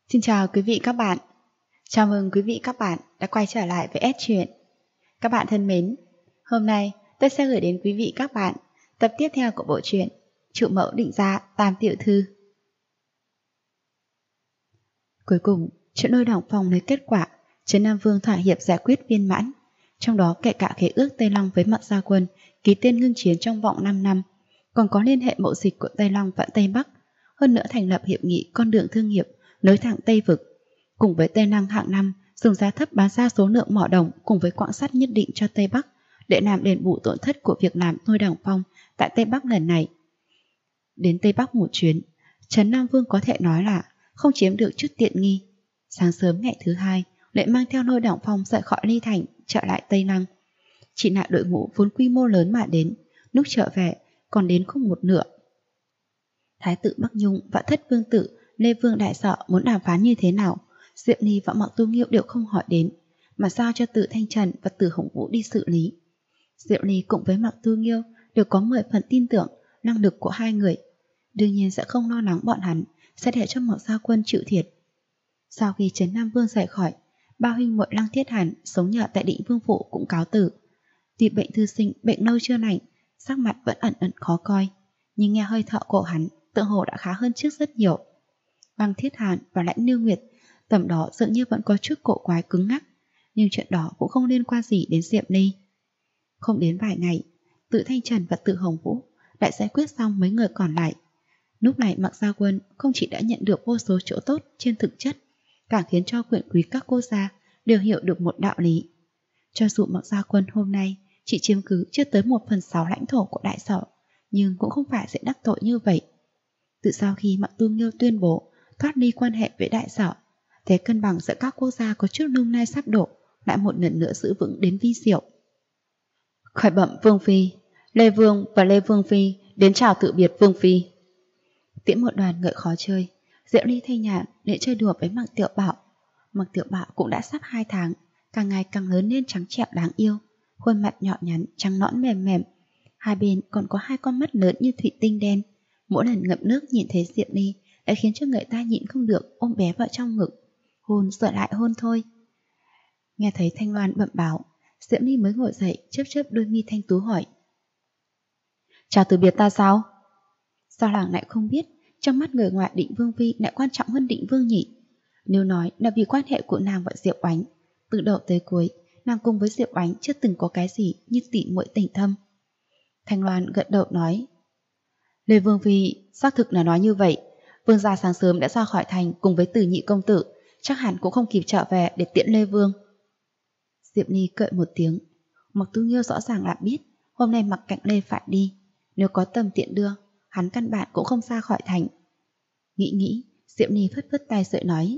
Xin chào quý vị các bạn. Chào mừng quý vị các bạn đã quay trở lại với S Truyện. Các bạn thân mến, hôm nay tôi sẽ gửi đến quý vị các bạn tập tiếp theo của bộ truyện Trụ Mẫu Định Gia Tam Tiểu Thư. Cuối cùng, chuyện Lôi Đỏng Phong lấy kết quả, Trấn Nam Vương thỏa hiệp giải quyết viên mãn, trong đó kể cả khế ước Tây Long với Mạc Gia Quân ký tên ngưng chiến trong vòng 5 năm, còn có liên hệ mậu dịch của Tây Long và Tây Bắc, hơn nữa thành lập hiệp nghị con đường thương nghiệp nối thẳng Tây Vực, cùng với Tây Năng hạng năm dùng giá thấp bán ra số lượng mỏ đồng cùng với quặng sắt nhất định cho Tây Bắc để làm đền bù tổn thất của việc làm Lôi Đỏng Phong tại Tây Bắc lần này. Đến Tây Bắc một chuyến, Trấn Nam Vương có thể nói là không chiếm được chút tiện nghi. Sáng sớm ngày thứ hai, lại mang theo Lôi Đỏng Phong rời khỏi Ly Thành trở lại Tây Năng. Chỉ là đội ngũ vốn quy mô lớn mà đến, lúc trở về còn đến không một nửa. Thái tử Bắc Nhung và Thất Vương tử Lê Vương Đại Sợ muốn đàm phán như thế nào, Diệu Ly và Mạc Tu Nghiêu đều không hỏi đến, mà giao cho Từ Thanh Trần và Từ Hồng Vũ đi xử lý. Diệu Ly cùng với Mạc Tu Nghiêu đều có 10 phần tin tưởng năng lực của hai người, đương nhiên sẽ không lo lắng bọn hắn sẽ để cho Mạc Gia Quân chịu thiệt. Sau khi Trấn Nam Vương rời khỏi, ba huynh muội Lăng Thiết Hàn sống nhờ tại Định Vương phủ cũng cáo tử. Tuy bệnh thư sinh bệnh lâu chưa lành, sắc mặt vẫn ẩn ẩn khó coi, nhưng nghe hơi thở của hắn tựa hồ đã khá hơn trước rất nhiều. Lăng Thiết Hàn và Lãnh Như Nguyệt tầm đó dường như vẫn có chút cổ quái cứng ngắc, nhưng chuyện đó cũng không liên quan gì đến Diệp Ly. Không đến vài ngày, Từ Thanh Trần và Từ Hồng Vũ đã giải quyết xong mấy người còn lại. Lúc này Mạc Gia Quân không chỉ đã nhận được vô số chỗ tốt trên thực chất, càng khiến cho quyền quý các quốc gia đều hiểu được một đạo lý. Cho dù Mạc Gia Quân hôm nay chỉ chiếm cứ chưa tới 1/6 lãnh thổ của Đại Sở, nhưng cũng không phải sẽ đắc tội như vậy. Từ sau khi Mạc Tu Nghiêu tuyên bố thoát ly quan hệ với Đại Sở, thế cân bằng giữa các quốc gia có chút lung lay sắp đổ lại một lần nữa giữ vững đến vi diệu. Khởi bẩm Vương Phi, Lê Vương và Lê Vương Phi đến chào tự biệt Vương Phi. Tiễn một đoàn ngợi khó chơi, Diệu Ly thay nhàn để chơi đùa với Mạc Tiểu Bảo. Mạc Tiểu Bảo cũng đã sắp 2 tháng, càng ngày càng lớn lên trắng trẻo đáng yêu, khuôn mặt nhỏ nhắn trắng nõn mềm mềm, hai bên còn có 2 con mắt lớn như thủy tinh đen. Mỗi lần ngậm nước nhìn thấy Diệu Ly đã khiến cho người ta nhịn không được ôm bé vào trong ngực, hôn rồi lại hôn thôi. Nghe thấy Thanh Loan bẩm báo, Diệu Ly mới ngồi dậy, chớp chớp đôi mi thanh tú hỏi: chào từ biệt ta sao? Sao làng lại không biết trong mắt người ngoài Định Vương Phi lại quan trọng hơn Định Vương nhỉ? Nếu nói là vì quan hệ của nàng và Diệu Oánh, từ đầu tới cuối nàng cùng với Diệu Oánh chưa từng có cái gì như tỉ muội tình thâm. Thanh Loan gật đầu nói: Lê Vương Phi xác thực là nói như vậy. Vương gia sáng sớm đã ra khỏi thành cùng với Từ nhị công tử, chắc hẳn cũng không kịp trở về để tiễn Lê Vương. Diệp Ly cười một tiếng. Mạc Tu Nghiêu rõ ràng là biết hôm nay Mạc Cạnh Lê phải đi, nếu có tầm tiện đưa, hắn căn bản cũng không ra khỏi thành. Nghĩ, Diệp Ly phất phất tay sợi nói: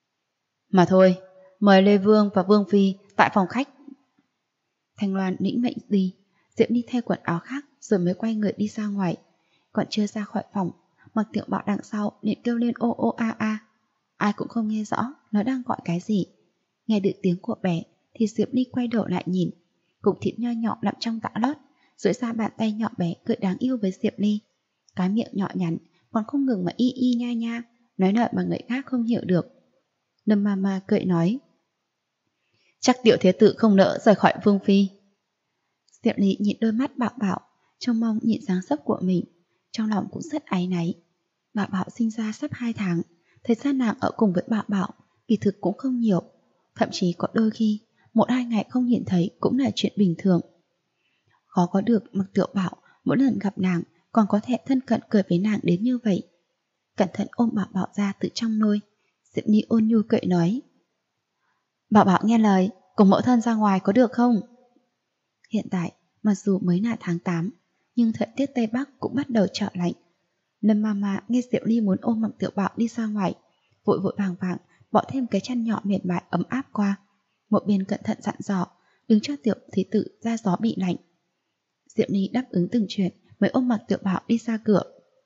mà thôi, mời Lê Vương và Vương Phi tại phòng khách. Thanh Loan lĩnh mệnh đi, Diệp Ly thay quần áo khác rồi mới quay người đi ra ngoài. Còn chưa ra khỏi phòng, Mạc Tiểu Bảo đằng sau liền kêu lên ô ô a a. Ai cũng không nghe rõ nó đang gọi cái gì. Nghe được tiếng của bé thì Diệp Ly quay đầu lại nhìn, cục thịt nho nhỏ nằm trong tã lót, duỗi ra bàn tay nhỏ bé cười đáng yêu với Diệp Ly. Cái miệng nhỏ nhắn còn không ngừng mà y y nha nha, nói lời mà người khác không hiểu được. Lâm Mama cười nói: chắc Tiểu Thế Tử không nỡ rời khỏi Vương Phi. Diệp Ly nhìn đôi mắt Bảo Bảo, trông mong nhìn dáng dấp của mình, trong lòng cũng rất áy náy. Bảo Bảo sinh ra sắp 2 tháng, thời gian nàng ở cùng với Bảo Bảo kỳ thực cũng không nhiều, thậm chí có đôi khi 1-2 ngày không nhìn thấy cũng là chuyện bình thường. Khó có được Mạc Tiểu Bảo mỗi lần gặp nàng còn có thể thân cận cười với nàng đến như vậy. Cẩn thận ôm Bảo Bảo ra từ trong nôi, Diệp Ly ôn nhu cười nói: Bảo Bảo nghe lời, cùng mẫu thân ra ngoài có được không? Hiện tại, mặc dù mới là tháng 8, nhưng thời tiết Tây Bắc cũng bắt đầu trở lạnh. Lâm Mama nghe Diệu Ly muốn ôm Mạc Tiểu Bảo đi ra ngoài, vội vội vàng vàng bỏ thêm cái chăn nhỏ mềm mại ấm áp qua, một bên cẩn thận dặn dò đừng cho Tiểu Thế Tử ra gió bị lạnh. Diệu Ly đáp ứng từng chuyện mới ôm Mạc Tiểu Bảo đi ra cửa.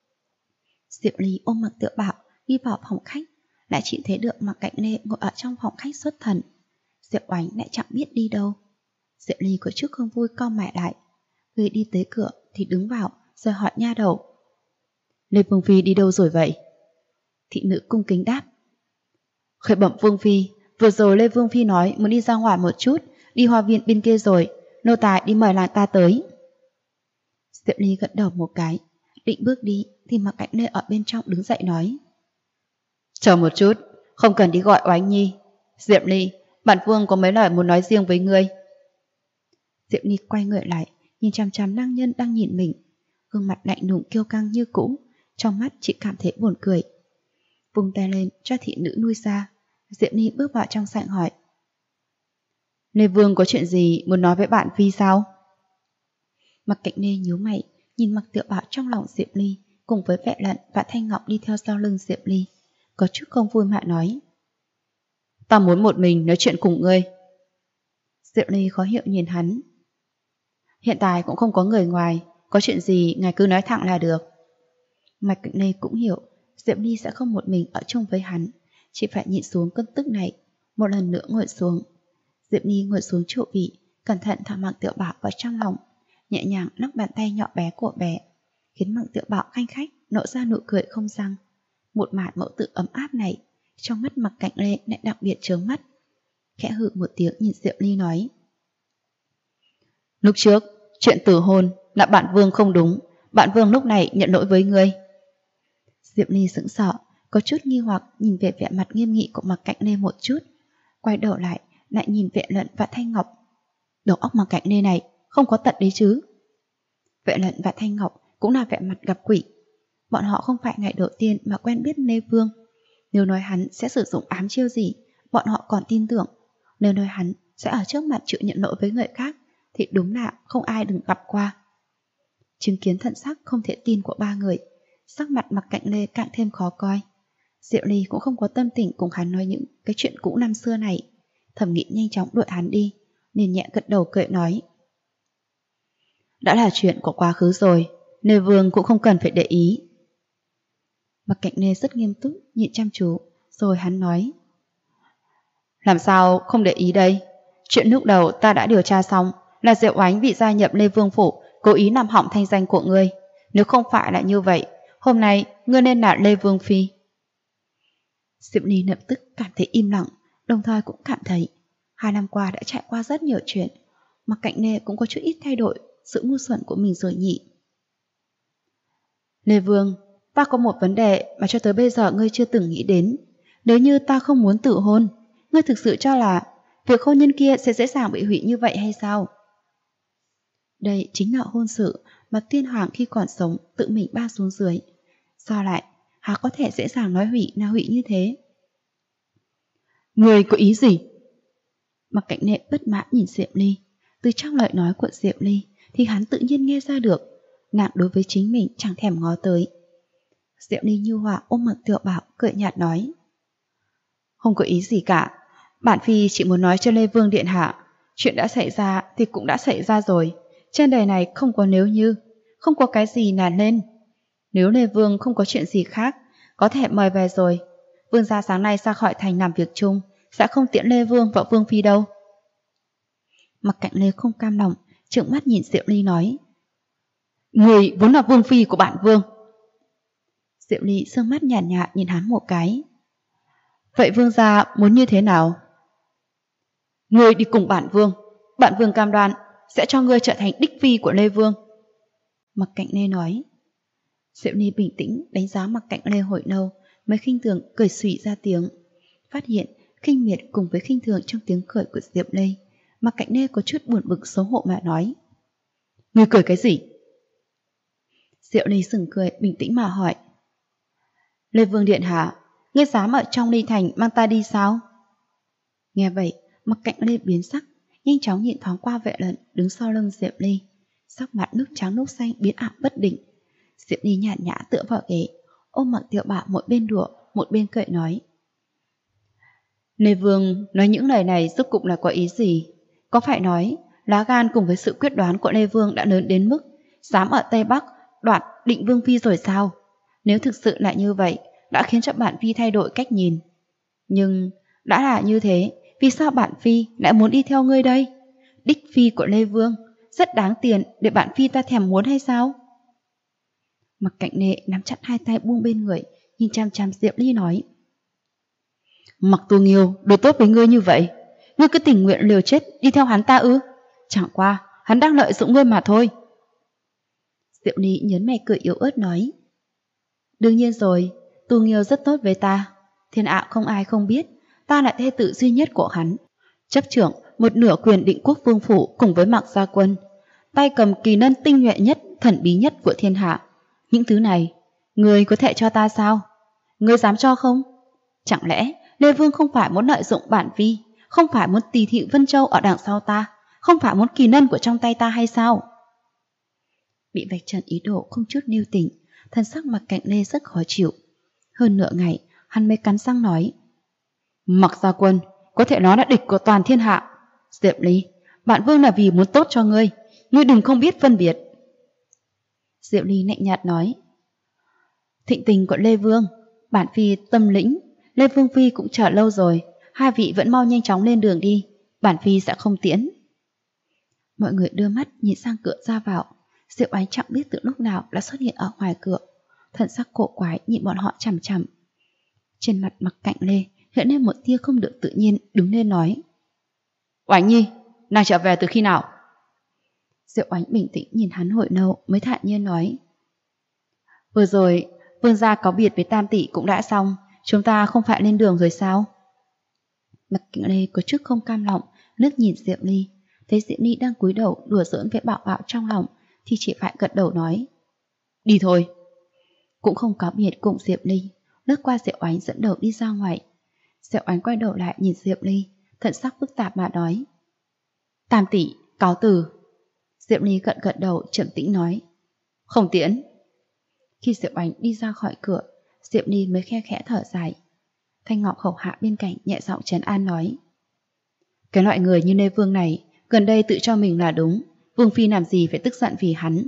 Diệu Ly ôm Mạc Tiểu Bảo đi vào phòng khách, lại chỉ thấy được Mạc Cạnh Lê ngồi ở trong phòng khách xuất thần. Diệu Oánh lại chẳng biết đi đâu. Diệu Ly có chút không vui cau mày lại, người đi tới cửa thì đứng vào rồi hỏi nha đầu: Lê Vương Phi đi đâu rồi vậy? Thị nữ cung kính đáp: Khởi bẩm Vương Phi, vừa rồi Lê Vương Phi nói muốn đi ra ngoài một chút, đi hoa viên bên kia rồi, nô tài đi mời nàng ta tới. Diệp Ly gật đầu một cái, định bước đi thì Mạc Cảnh Lê ở bên trong đứng dậy nói: chờ một chút, không cần đi gọi Oánh Nhi. Diệp Ly, bản Vương có mấy lời muốn nói riêng với ngươi. Diệp Ly quay người lại, nhìn chằm chằm nam nhân đang nhìn mình, gương mặt lạnh lùng kiêu căng như cũ, trong mắt chỉ cảm thấy buồn cười. Vung tay lên cho thị nữ nuôi ra, Diệp Ly bước vào trong sảnh hỏi: Lê Vương có chuyện gì muốn nói với bạn Phi sao? Mạc Cảnh Lê nhíu mày, nhìn Mạc Tiểu Bảo trong lòng Diệp Ly cùng với Vệ Lận và Thanh Ngọc đi theo sau lưng Diệp Ly, có chút không vui mà nói: ta muốn một mình nói chuyện cùng ngươi. Diệp Ly khó hiểu nhìn hắn: hiện tại cũng không có người ngoài, có chuyện gì ngài cứ nói thẳng là được. Mạc Cảnh Lê cũng hiểu Diệp Ly sẽ không một mình ở chung với hắn, chỉ phải nhịn xuống cơn tức này, một lần nữa ngồi xuống. Diệp Ly ngồi xuống chỗ vị, cẩn thận thả Mạc Tiểu Bảo vào trong lòng, nhẹ nhàng lắc bàn tay nhỏ bé của bé, khiến Mạc Tiểu Bảo khanh khách nở ra nụ cười không răng. Một màn mẫu tử ấm áp này, trong mắt Mạc Cảnh Lê lại đặc biệt chướng mắt. Khẽ hừ một tiếng nhìn Diệp Ly nói: lúc trước, chuyện tử hôn là bạn Vương không đúng, bạn Vương lúc này nhận lỗi với ngươi. Diệp Ly sững sờ, có chút nghi hoặc nhìn về vẻ mặt nghiêm nghị của Mạc Cảnh Lê một chút, quay đầu lại nhìn Vệ Lận và Thanh Ngọc. Đầu óc Mạc Cảnh Lê này không có tật đấy chứ. Vệ Lận và Thanh Ngọc cũng là vẻ mặt gặp quỷ. Bọn họ không phải ngày đầu tiên mà quen biết Lê Vương. Nếu nói hắn sẽ sử dụng ám chiêu gì, bọn họ còn tin tưởng. Nếu nói hắn sẽ ở trước mặt chịu nhận lỗi với người khác, thì đúng là không ai đừng gặp qua. Chứng kiến thần sắc không thể tin của ba người, sắc mặt Mạc Cảnh Lê càng thêm khó coi. Diệu Ly cũng không có tâm tình cùng hắn nói những cái chuyện cũ năm xưa này, thầm nghĩ nhanh chóng đuổi hắn đi, nên nhẹ gật đầu cười nói: đã là chuyện của quá khứ rồi, Lê Vương cũng không cần phải để ý. Mạc Cảnh Lê rất nghiêm túc nhìn chăm chú, rồi hắn nói: làm sao không để ý đây? Chuyện lúc đầu ta đã điều tra xong, là Diệu Oánh vì gia nhập Lê Vương phủ cố ý làm hỏng thanh danh của ngươi. Nếu không phải là như vậy, hôm nay ngươi nên là Lê Vương Phi. Diệp Ly lập tức cảm thấy im lặng, đồng thời cũng cảm thấy 2 năm qua đã trải qua rất nhiều chuyện, Mạc Cảnh Lê cũng có chút ít thay đổi sự ngu xuẩn của mình rồi nhỉ. Lê Vương, ta có một vấn đề mà cho tới bây giờ ngươi chưa từng nghĩ đến. Nếu như ta không muốn tự hôn, ngươi thực sự cho là việc hôn nhân kia sẽ dễ dàng bị hủy như vậy hay sao? Đây chính là hôn sự mà Tiên Hoàng khi còn sống tự mình ba xuống dưới. Sao lại há có thể dễ dàng nói hủy là hủy như thế? Ngươi có ý gì? Mạc Cảnh Lê bất mãn nhìn Diệp Ly. Từ trong lời nói của Diệp Ly thì hắn tự nhiên nghe ra được nàng đối với chính mình chẳng thèm ngó tới. Diệp Ly nhu hòa ôm Mạc Tiểu Bảo cười nhạt nói: không có ý gì cả, bản Phi chỉ muốn nói cho Lê Vương điện hạ, chuyện đã xảy ra thì cũng đã xảy ra rồi, trên đời này không có nếu như, không có cái gì là nên. Nếu Lê Vương không có chuyện gì khác, có thể mời về rồi. Vương gia sáng nay ra khỏi thành làm việc chung, sẽ không tiễn Lê Vương và Vương Phi đâu. Mạc Cảnh Lê không cam lòng, trợn mắt nhìn Diệu Ly nói: người vốn là Vương Phi của bản Vương. Diệu Ly sương mắt nhàn nhạt nhìn hắn một cái: vậy Vương gia muốn như thế nào? Ngươi đi cùng bản Vương cam đoan sẽ cho ngươi trở thành đích phi của Lê Vương. Mạc Cảnh Lê nói. Diệu Ly bình tĩnh đánh giá Mạc Cảnh Lê hồi lâu mới khinh thường cười xủy ra tiếng. Phát hiện khinh miệt cùng với khinh thường trong tiếng cười của Diệp Lê, Mạc Cảnh Lê có chút buồn bực xấu hổ mà nói: ngươi cười cái gì? Diệu Ly sừng cười bình tĩnh mà hỏi: Lê Vương điện hạ, ngươi dám ở trong Ly Thành mang ta đi sao? Nghe vậy, Mạc Cảnh Lê biến sắc, nhanh chóng nhìn thoáng qua Vệ Lận đứng sau lưng Diệp Ly, sắc mặt nước trắng nước xanh biến ảo bất định. Diệp Ly nhàn nhã tựa vào ghế, ôm Mạc Tiểu Bảo một bên đùa, một bên cười nói: Lê Vương nói những lời này rốt cục là có ý gì? Có phải nói lá gan cùng với sự quyết đoán của Lê Vương đã lớn đến mức dám ở Tây Bắc đoạt Định Vương Phi rồi sao? Nếu thực sự là như vậy, đã khiến cho bản Phi thay đổi cách nhìn. Nhưng đã là như thế, vì sao bản Phi lại muốn đi theo ngươi đây? Đích Phi của Lê Vương rất đáng tiền để bản Phi ta thèm muốn hay sao? Mạc Cảnh Lê nắm chặt hai tay buông bên người, nhìn chăm chăm Diệp Ly nói: Mặc Tu Nghiêu đối tốt với ngươi như vậy, ngươi cứ tình nguyện liều chết đi theo hắn ta ư? Chẳng qua hắn đang lợi dụng ngươi mà thôi. Diệu Ly nhớn mày cười yếu ớt nói. Đương nhiên rồi, Tu Nghiêu rất tốt với ta. Thiên hạ không ai không biết, ta là thê tử duy nhất của hắn, chấp trưởng một nửa quyền định quốc vương phủ cùng với Mạc Gia Quân, tay cầm kỳ lân tinh nhuệ nhất, thần bí nhất của thiên hạ. Những thứ này, ngươi có thể cho ta sao? Ngươi dám cho không? Chẳng lẽ Lê Vương không phải muốn lợi dụng bản vi, không phải muốn tỳ thị Vân Châu ở đằng sau ta, không phải muốn kỳ lân của trong tay ta hay sao? Bị vạch trần ý đồ không chút lưu tình, thân sắc Mạc Cạnh Lê rất khó chịu. Hơn nửa ngày, hắn mới cắn răng nói. Mạc Gia Quân, có thể nói là địch của toàn thiên hạ. Diệp Ly, bản vương là vì muốn tốt cho ngươi, ngươi đừng không biết phân biệt. Diệp Ly lạnh nhạt nói. Thịnh tình của Lê Vương, bản phi tâm lĩnh, Lê Vương phi cũng chờ lâu rồi, hai vị vẫn mau nhanh chóng lên đường đi, bản phi sẽ không tiễn. Mọi người đưa mắt nhìn sang cửa ra vào. Diệu Ánh chẳng biết từ lúc nào đã xuất hiện ở ngoài cửa, thần sắc cổ quái nhìn bọn họ chằm chằm. Trên mặt Mạc Cạnh Lê hiện lên một tia không được tự nhiên, đứng lên nói. Oánh Nhi, nàng trở về từ khi nào? Diệu Ánh bình tĩnh nhìn hắn hồi lâu mới thản nhiên nói. Vừa rồi, vương gia cáo biệt với Tam tỷ cũng đã xong, chúng ta không phải lên đường rồi sao? Mạc Cạnh Lê có chút không cam lòng, liếc nhìn Diệu Ly, thấy Diệu Ly đang cúi đầu đùa giỡn với Bảo Bảo trong lòng, thì chỉ phải gật đầu nói. Đi thôi. Cũng không cáo biệt cùng Diệp Ly, lướt qua Diệu Ánh dẫn đầu đi ra ngoài. Diệu Ánh quay đầu lại nhìn Diệp Ly, thần sắc phức tạp mà nói. Tam tỷ, cáo từ. Diệp Ly gật gật đầu trầm tĩnh nói. Không tiễn. Khi Diệu Ánh đi ra khỏi cửa, Diệp Ly mới khe khẽ thở dài. Thanh Ngọc hầu hạ bên cạnh nhẹ giọng trấn an nói. Cái loại người như Lê Vương này, gần đây tự cho mình là đúng, Vương phi làm gì phải tức giận vì hắn.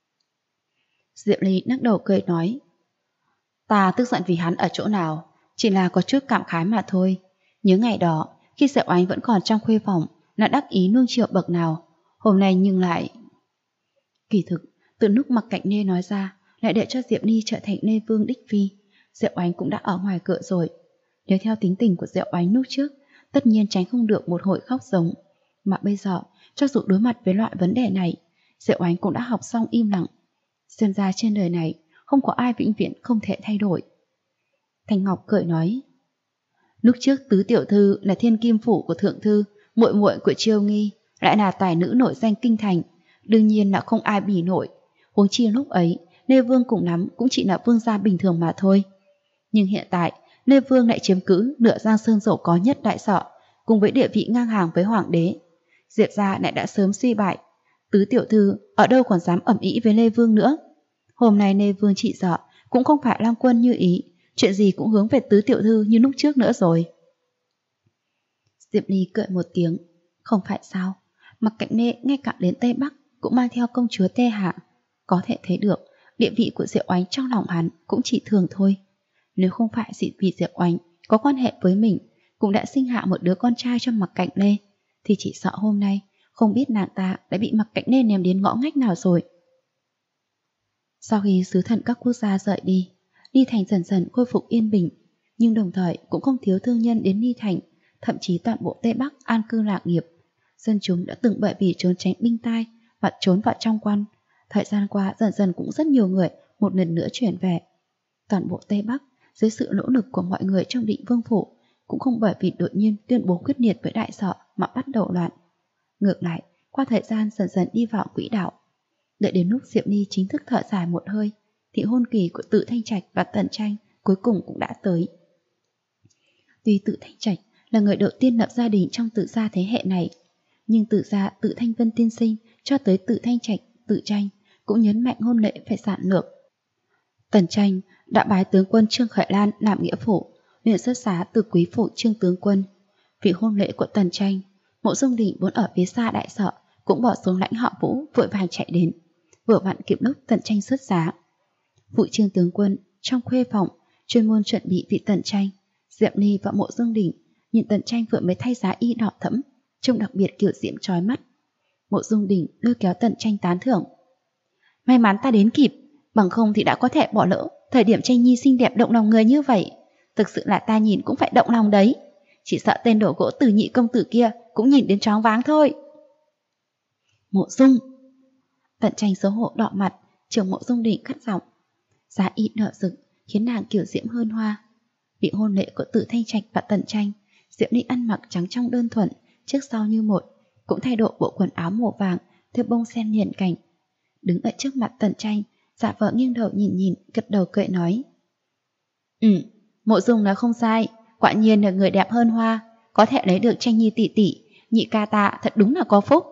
Diệp Ly lắc đầu cười nói. Ta tức giận vì hắn ở chỗ nào, chỉ là có chút cảm khái mà thôi. Nhớ ngày đó, khi Diệu Ánh vẫn còn trong khuê phòng, là đắc ý nuông chiều bậc nào. Hôm nay nhưng lại... Kỳ thực, từ lúc Mạc Cạnh Lê nói ra, lại để cho Diệp Ly trở thành Lê Vương đích phi. Diệu Ánh cũng đã ở ngoài cửa rồi. Nếu theo tính tình của Diệu Ánh lúc trước, tất nhiên tránh không được một hồi khóc giống. Mà bây giờ, cho dù đối mặt với loại vấn đề này, Diệu Ánh cũng đã học xong im lặng. Xem ra trên đời này, không có ai vĩnh viễn không thể thay đổi. Thanh Ngọc cười nói. Lúc trước tứ tiểu thư là thiên kim phủ của thượng thư, muội muội của Chiêu Nghi, lại là tài nữ nổi danh kinh thành, đương nhiên là không ai bì nổi. Huống chi lúc ấy, Lê Vương cùng lắm cũng chỉ là vương gia bình thường mà thôi. Nhưng hiện tại, Lê Vương lại chiếm cứ nửa Giang Sơn giàu có nhất đại sở, cùng với địa vị ngang hàng với hoàng đế. Diệp gia lại đã sớm suy bại. Tứ tiểu thư ở đâu còn dám ẩm ĩ với Lê Vương nữa. Hôm nay Lê Vương chỉ sợ cũng không phải lang quân như ý, chuyện gì cũng hướng về tứ tiểu thư như lúc trước nữa rồi. Diệp Ly cười một tiếng. Không phải sao, Mạc Cạnh Lê ngay cả đến Tây Bắc cũng mang theo công chúa Tê Hạ. Có thể thấy được địa vị của Diệu Ánh trong lòng hắn cũng chỉ thường thôi. Nếu không phải vì Diệu Ánh có quan hệ với mình, cũng đã sinh hạ một đứa con trai cho Mạc Cạnh Lê, thì chỉ sợ hôm nay không biết nàng ta đã bị Mạc Cạnh Lê ném đến ngõ ngách nào rồi. Sau khi sứ thần các quốc gia rời đi, Ly Thành dần dần khôi phục yên bình, nhưng đồng thời cũng không thiếu thương nhân đến Ly Thành, thậm chí toàn bộ Tây Bắc an cư lạc nghiệp. Dân chúng đã từng bởi vì trốn tránh binh tai và trốn vào trong quan. Thời gian qua dần dần cũng rất nhiều người một lần nữa chuyển về. Toàn bộ Tây Bắc, dưới sự nỗ lực của mọi người trong Định Vương phủ, cũng không bởi vì đột nhiên tuyên bố quyết liệt với đại sở mà bắt đầu loạn. Ngược lại, qua thời gian dần dần đi vào quỹ đạo, đợi đến lúc Diệp Ly chính thức thở dài một hơi, thì hôn kỳ của Tự Thanh Trạch và Tần Tranh cuối cùng cũng đã tới. Tuy Tự Thanh Trạch là người đầu tiên lập gia đình trong Tự gia thế hệ này, nhưng Tự gia Tự Thanh Vân tiên sinh cho tới Tự Thanh Trạch, Tự Tranh cũng nhấn mạnh hôn lễ phải giản lược. Tần Tranh đã bái tướng quân Trương Khởi Lan làm nghĩa phụ, liền xuất giá từ quý phụ Trương tướng quân. Vì hôn lễ của Tần Tranh, Mộ Dung Đình vốn ở phía xa đại sở cũng bỏ xuống lãnh họ Vũ vội vàng chạy đến, vừa vặn kịp lúc Tần Tranh xuất giá. Phụ Trương tướng quân trong khuê phòng chuyên môn chuẩn bị vị Tần Tranh. Diệm Ly và Mộ Dung Đình nhìn Tần Tranh vừa mới thay giá y đỏ thẫm, trông đặc biệt kiểu diễm chói mắt. Mộ Dung Đình lôi kéo Tần Tranh tán thưởng. May mắn ta đến kịp, bằng không thì đã có thể bỏ lỡ thời điểm Tranh Nhi xinh đẹp động lòng người như vậy. Thực sự là ta nhìn cũng phải động lòng đấy. Chỉ sợ tên đồ gỗ Từ nhị công tử kia cũng nhìn đến choáng váng thôi. Mộ Dung. Tận Tranh xấu hổ đỏ mặt, trưởng Mộ Dung Đình cắt giọng. Giá y nở rực, khiến nàng kiều diễm hơn hoa. Vị hôn lễ của Tử Thanh Trạch và Tần Tranh, Diệp Ly ăn mặc trắng trong đơn thuần, trước sau như một, cũng thay đổi bộ quần áo màu vàng, thêu bông sen liền cảnh. Đứng ở trước mặt Tần Tranh, dạ vợ nghiêng đầu nhìn, gật đầu cười nói. Mộ Dung nói không sai, quả nhiên là người đẹp hơn hoa, có thể lấy được Tranh nhi tỷ tỷ, nhị ca ta thật đúng là có phúc.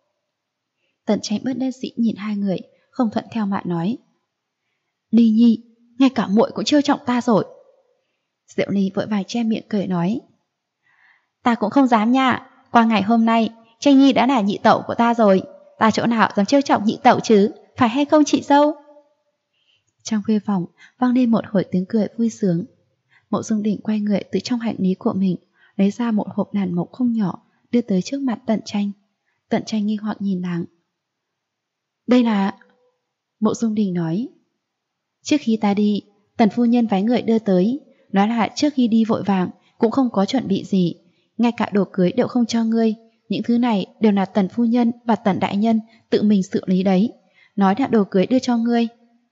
Tần Tranh bất đắc dĩ nhìn hai người, không thuận theo mà nói. Ly nhi, ngay cả muội cũng trêu trọng ta rồi. Diệu Ly vội vàng che miệng cười nói. Ta cũng không dám nha, qua ngày hôm nay, Tranh nhi đã là nhị tẩu của ta rồi, ta chỗ nào dám trêu trọng nhị tẩu chứ, phải hay không chị dâu? Trong khuê phòng vang lên một hồi tiếng cười vui sướng. Mộ Dung Đình quay người từ trong hành lý của mình, lấy ra một hộp đàn mộc không nhỏ, đưa tới trước mặt Tần Tranh. Tần Tranh nghi hoặc nhìn nàng. Đây là... Mộ Dung Đình nói. Trước khi ta đi, Tần phu nhân phái người đưa tới, nói là trước khi đi vội vàng, cũng không có chuẩn bị gì, ngay cả đồ cưới đều không cho ngươi. Những thứ này đều là Tần phu nhân và Tần đại nhân tự mình xử lý đấy, nói là đồ cưới đưa cho ngươi.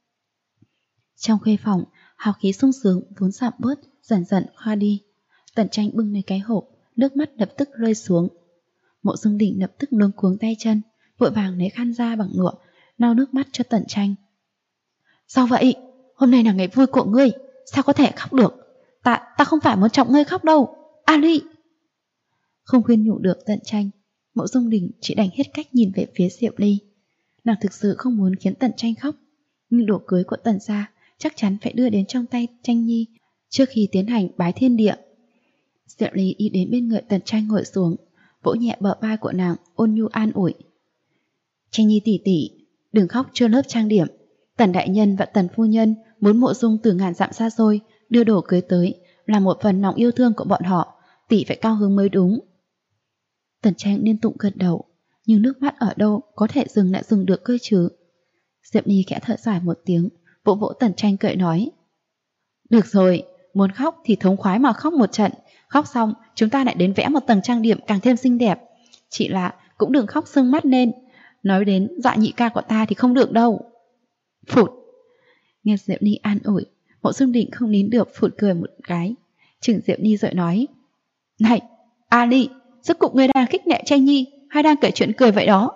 Trong khuê phòng, hào khí sung sướng vốn giảm bớt, dần dần qua đi. Tần Tranh bưng lấy cái hộp, nước mắt lập tức rơi xuống. Mộ Dung Đình lập tức luống cuống tay chân, vội vàng lấy khăn ra bằng lụa, lau nước mắt cho Tần Tranh. Sao vậy? Hôm nay là ngày vui của ngươi, sao có thể khóc được? Ta không phải muốn chọc ngươi khóc đâu. Ali! Không khuyên nhủ được Tần Tranh, Mộ Dung Đình chỉ đành hết cách nhìn về phía Diệp Ly. Nàng thực sự không muốn khiến Tần Tranh khóc, nhưng đồ cưới của Tần gia chắc chắn phải đưa đến trong tay Tranh nhi trước khi tiến hành bái thiên địa. Diệp Ly đi đến bên người Tần Tranh ngồi xuống, vỗ nhẹ bờ vai của nàng, ôn nhu an ủi. Tranh nhi tỷ tỷ, đừng khóc chưa lớp trang điểm. Tần đại nhân và Tần phu nhân muốn Mộ Dung từ ngàn dặm xa xôi đưa đồ cưới tới, là một phần lòng yêu thương của bọn họ, tỷ phải cao hứng mới đúng. Tần Tranh liên tục gật đầu, nhưng nước mắt ở đâu có thể dừng lại dừng được cơ chứ. Diệp Ly khẽ thở dài một tiếng, vỗ vỗ Tần Tranh cười nói. Được rồi, muốn khóc thì thống khoái mà khóc một trận, khóc xong chúng ta lại đến vẽ một tầng trang điểm càng thêm xinh đẹp. Chỉ là cũng đừng khóc sưng mắt lên, nói đến dọa nhị ca của ta thì không được đâu. Phụt! Nghe Diệp Ly an ủi, Mộ Dung Đình không nín được phụt cười một cái, chừng Diệp Ly rồi nói. Này, Ali, rốt cuộc ngươi đang khích nệ Tranh nhi hay đang kể chuyện cười vậy đó?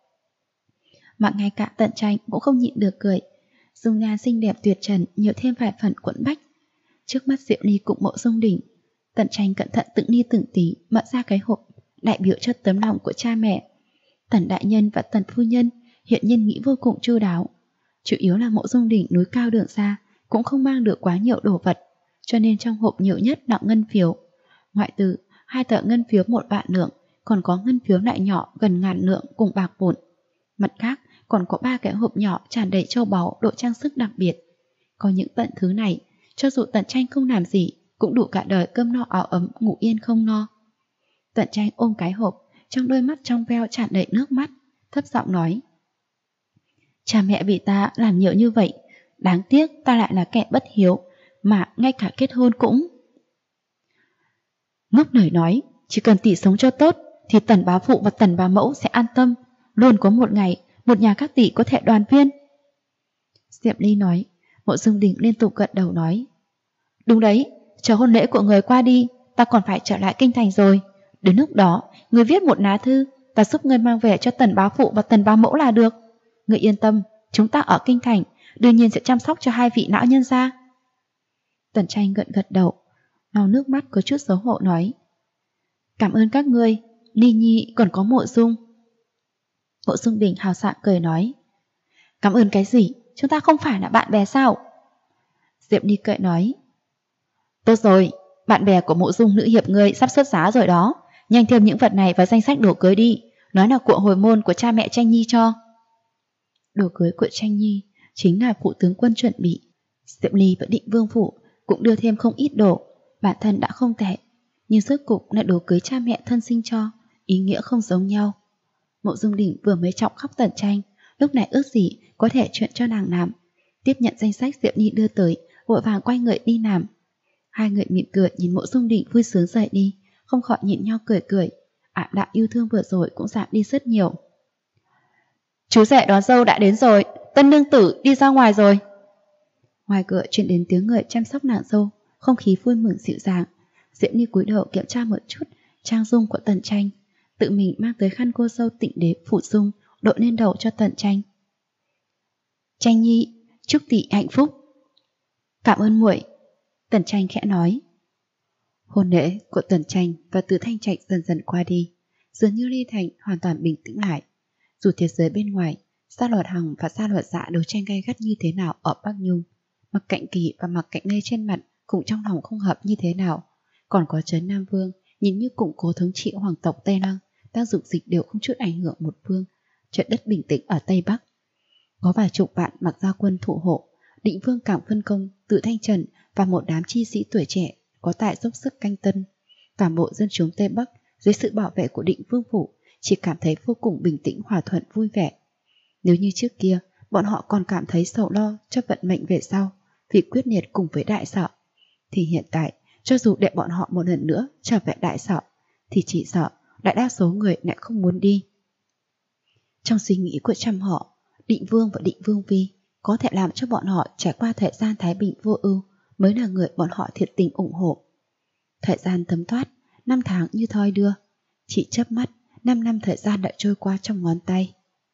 Mà ngay cả Tần Tranh cũng không nhịn được cười, dung nhan xinh đẹp tuyệt trần nhiều thêm vài phần quẫn bách. Trước mắt Diệp Ly cùng Mộ Dung Đình, Tần Tranh cẩn thận từng ly từng tí mở ra cái hộp, đại biểu cho tấm lòng của cha mẹ. Tần đại nhân và Tần phu nhân hiện nhiên nghĩ vô cùng chu đáo. Chủ yếu là Mộ Dung Đình núi cao đường xa, cũng không mang được quá nhiều đồ vật, cho nên trong hộp nhiều nhất là ngân phiếu. Ngoại trừ 2 tờ ngân phiếu 1 vạn lượng, còn có ngân phiếu loại nhỏ gần 1000 lượng cùng bạc vụn. Mặt khác còn có 3 cái hộp nhỏ tràn đầy châu báu, đồ trang sức đặc biệt. Có những tận thứ này, cho dù Tần Tranh không làm gì, cũng đủ cả đời cơm no áo ấm, ngủ yên không no. Tần Tranh ôm cái hộp, trong đôi mắt trong veo tràn đầy nước mắt, thấp giọng nói. Cha mẹ vì ta làm nhiều như vậy, đáng tiếc ta lại là kẻ bất hiếu, mà ngay cả kết hôn cũng... Ngốc lời nói, chỉ cần tỷ sống cho tốt, thì Tần bá phụ và Tần bá mẫu sẽ an tâm, luôn có một ngày, một nhà các tỷ có thể đoàn viên. Diệp Ly nói, Mộ Dung Đình liên tục gật đầu nói. Đúng đấy, chờ hôn lễ của người qua đi, ta còn phải trở lại kinh thành rồi. Đến lúc đó, người viết một lá thư, ta giúp người mang về cho Tần bá phụ và Tần bá mẫu là được. Người yên tâm, chúng ta ở kinh thành, đương nhiên sẽ chăm sóc cho 2 vị lão nhân gia. Tần Tranh gật đầu, lau nước mắt có chút xấu hổ nói. Cảm ơn các ngươi, Ly nhi còn có Mộ Dung. Mộ Dung Đình hào sảng cười nói. Cảm ơn cái gì, chúng ta không phải là bạn bè sao? Diệp Ly cười nói. Tốt rồi, bạn bè của Mộ Dung nữ hiệp ngươi sắp xuất giá rồi đó, nhanh thêm những vật này vào danh sách đồ cưới đi, nói là của hồi môn của cha mẹ Tranh nhi cho. Đồ cưới của Tranh nhi chính là phụ tướng quân chuẩn bị. Diệp Ly và Định Vương phủ cũng đưa thêm không ít đồ, bản thân đã không tệ, nhưng rốt cục là đồ cưới cha mẹ thân sinh cho, ý nghĩa không giống nhau. Mộ Dung Đình vừa mới trọng khóc Tần Tranh, lúc này ước gì có thể chuyện cho nàng làm. Tiếp nhận danh sách Diệp Ly đưa tới, vội vàng quay người đi làm. Hai người mỉm cười nhìn Mộ Dung Định vui sướng rời đi, không khỏi nhìn nhau cười cười. Ảm đạm yêu thương vừa rồi cũng giảm đi rất nhiều. Chú rể đón dâu đã đến rồi, tân nương tử đi ra ngoài rồi. Ngoài cửa truyền đến tiếng người chăm sóc nàng dâu, không khí vui mừng dịu dàng. Diễm Nhi cúi đầu kiểm tra một chút trang dung của Tần Tranh, tự mình mang tới khăn cô dâu tịnh đế phủ dung đội lên đầu cho Tần Tranh. Tranh Nhi, chúc tỷ hạnh phúc. Cảm ơn muội. Tần Tranh khẽ nói. Hôn lễ của Tần Tranh và Từ Thanh Trạch dần dần qua đi, dường như Ly Thành hoàn toàn bình tĩnh lại. Dù thế giới bên ngoài, Gia Luật Hằng và Gia Luật Dạ đấu tranh gay gắt như thế nào ở Bắc Nhung, Mặc Cạnh Kỳ và Mặc Cạnh Lê trên mặt cũng trong lòng không hợp như thế nào, còn có Trấn Nam Vương nhìn như củng cố thống trị hoàng tộc Tây Lăng đang dục dịch đều không chút ảnh hưởng một phương. Trận đất bình tĩnh ở Tây Bắc, có vài chục vạn Mặc Gia quân thủ hộ, Định Vương cảm phân công Tự Thanh Trần và một đám chi sĩ tuổi trẻ có tài dốc sức canh tân. Toàn bộ dân chúng Tây Bắc dưới sự bảo vệ của Định Vương phủ chỉ cảm thấy vô cùng bình tĩnh, hòa thuận, vui vẻ. Nếu như trước kia bọn họ còn cảm thấy sầu lo cho vận mệnh về sau vì quyết liệt cùng với Đại Sở, thì hiện tại cho dù để bọn họ một lần nữa trở về Đại Sở thì chỉ sợ đại đa số người lại không muốn đi. Trong suy nghĩ của trăm họ, Định Vương và Định Vương Phi có thể làm cho bọn họ trải qua thời gian thái bình vô ưu mới là người bọn họ thiệt tình ủng hộ. Thời gian thấm thoát, 5 tháng như thoi đưa, chỉ chớp mắt 5 năm thời gian đã trôi qua trong ngón tay.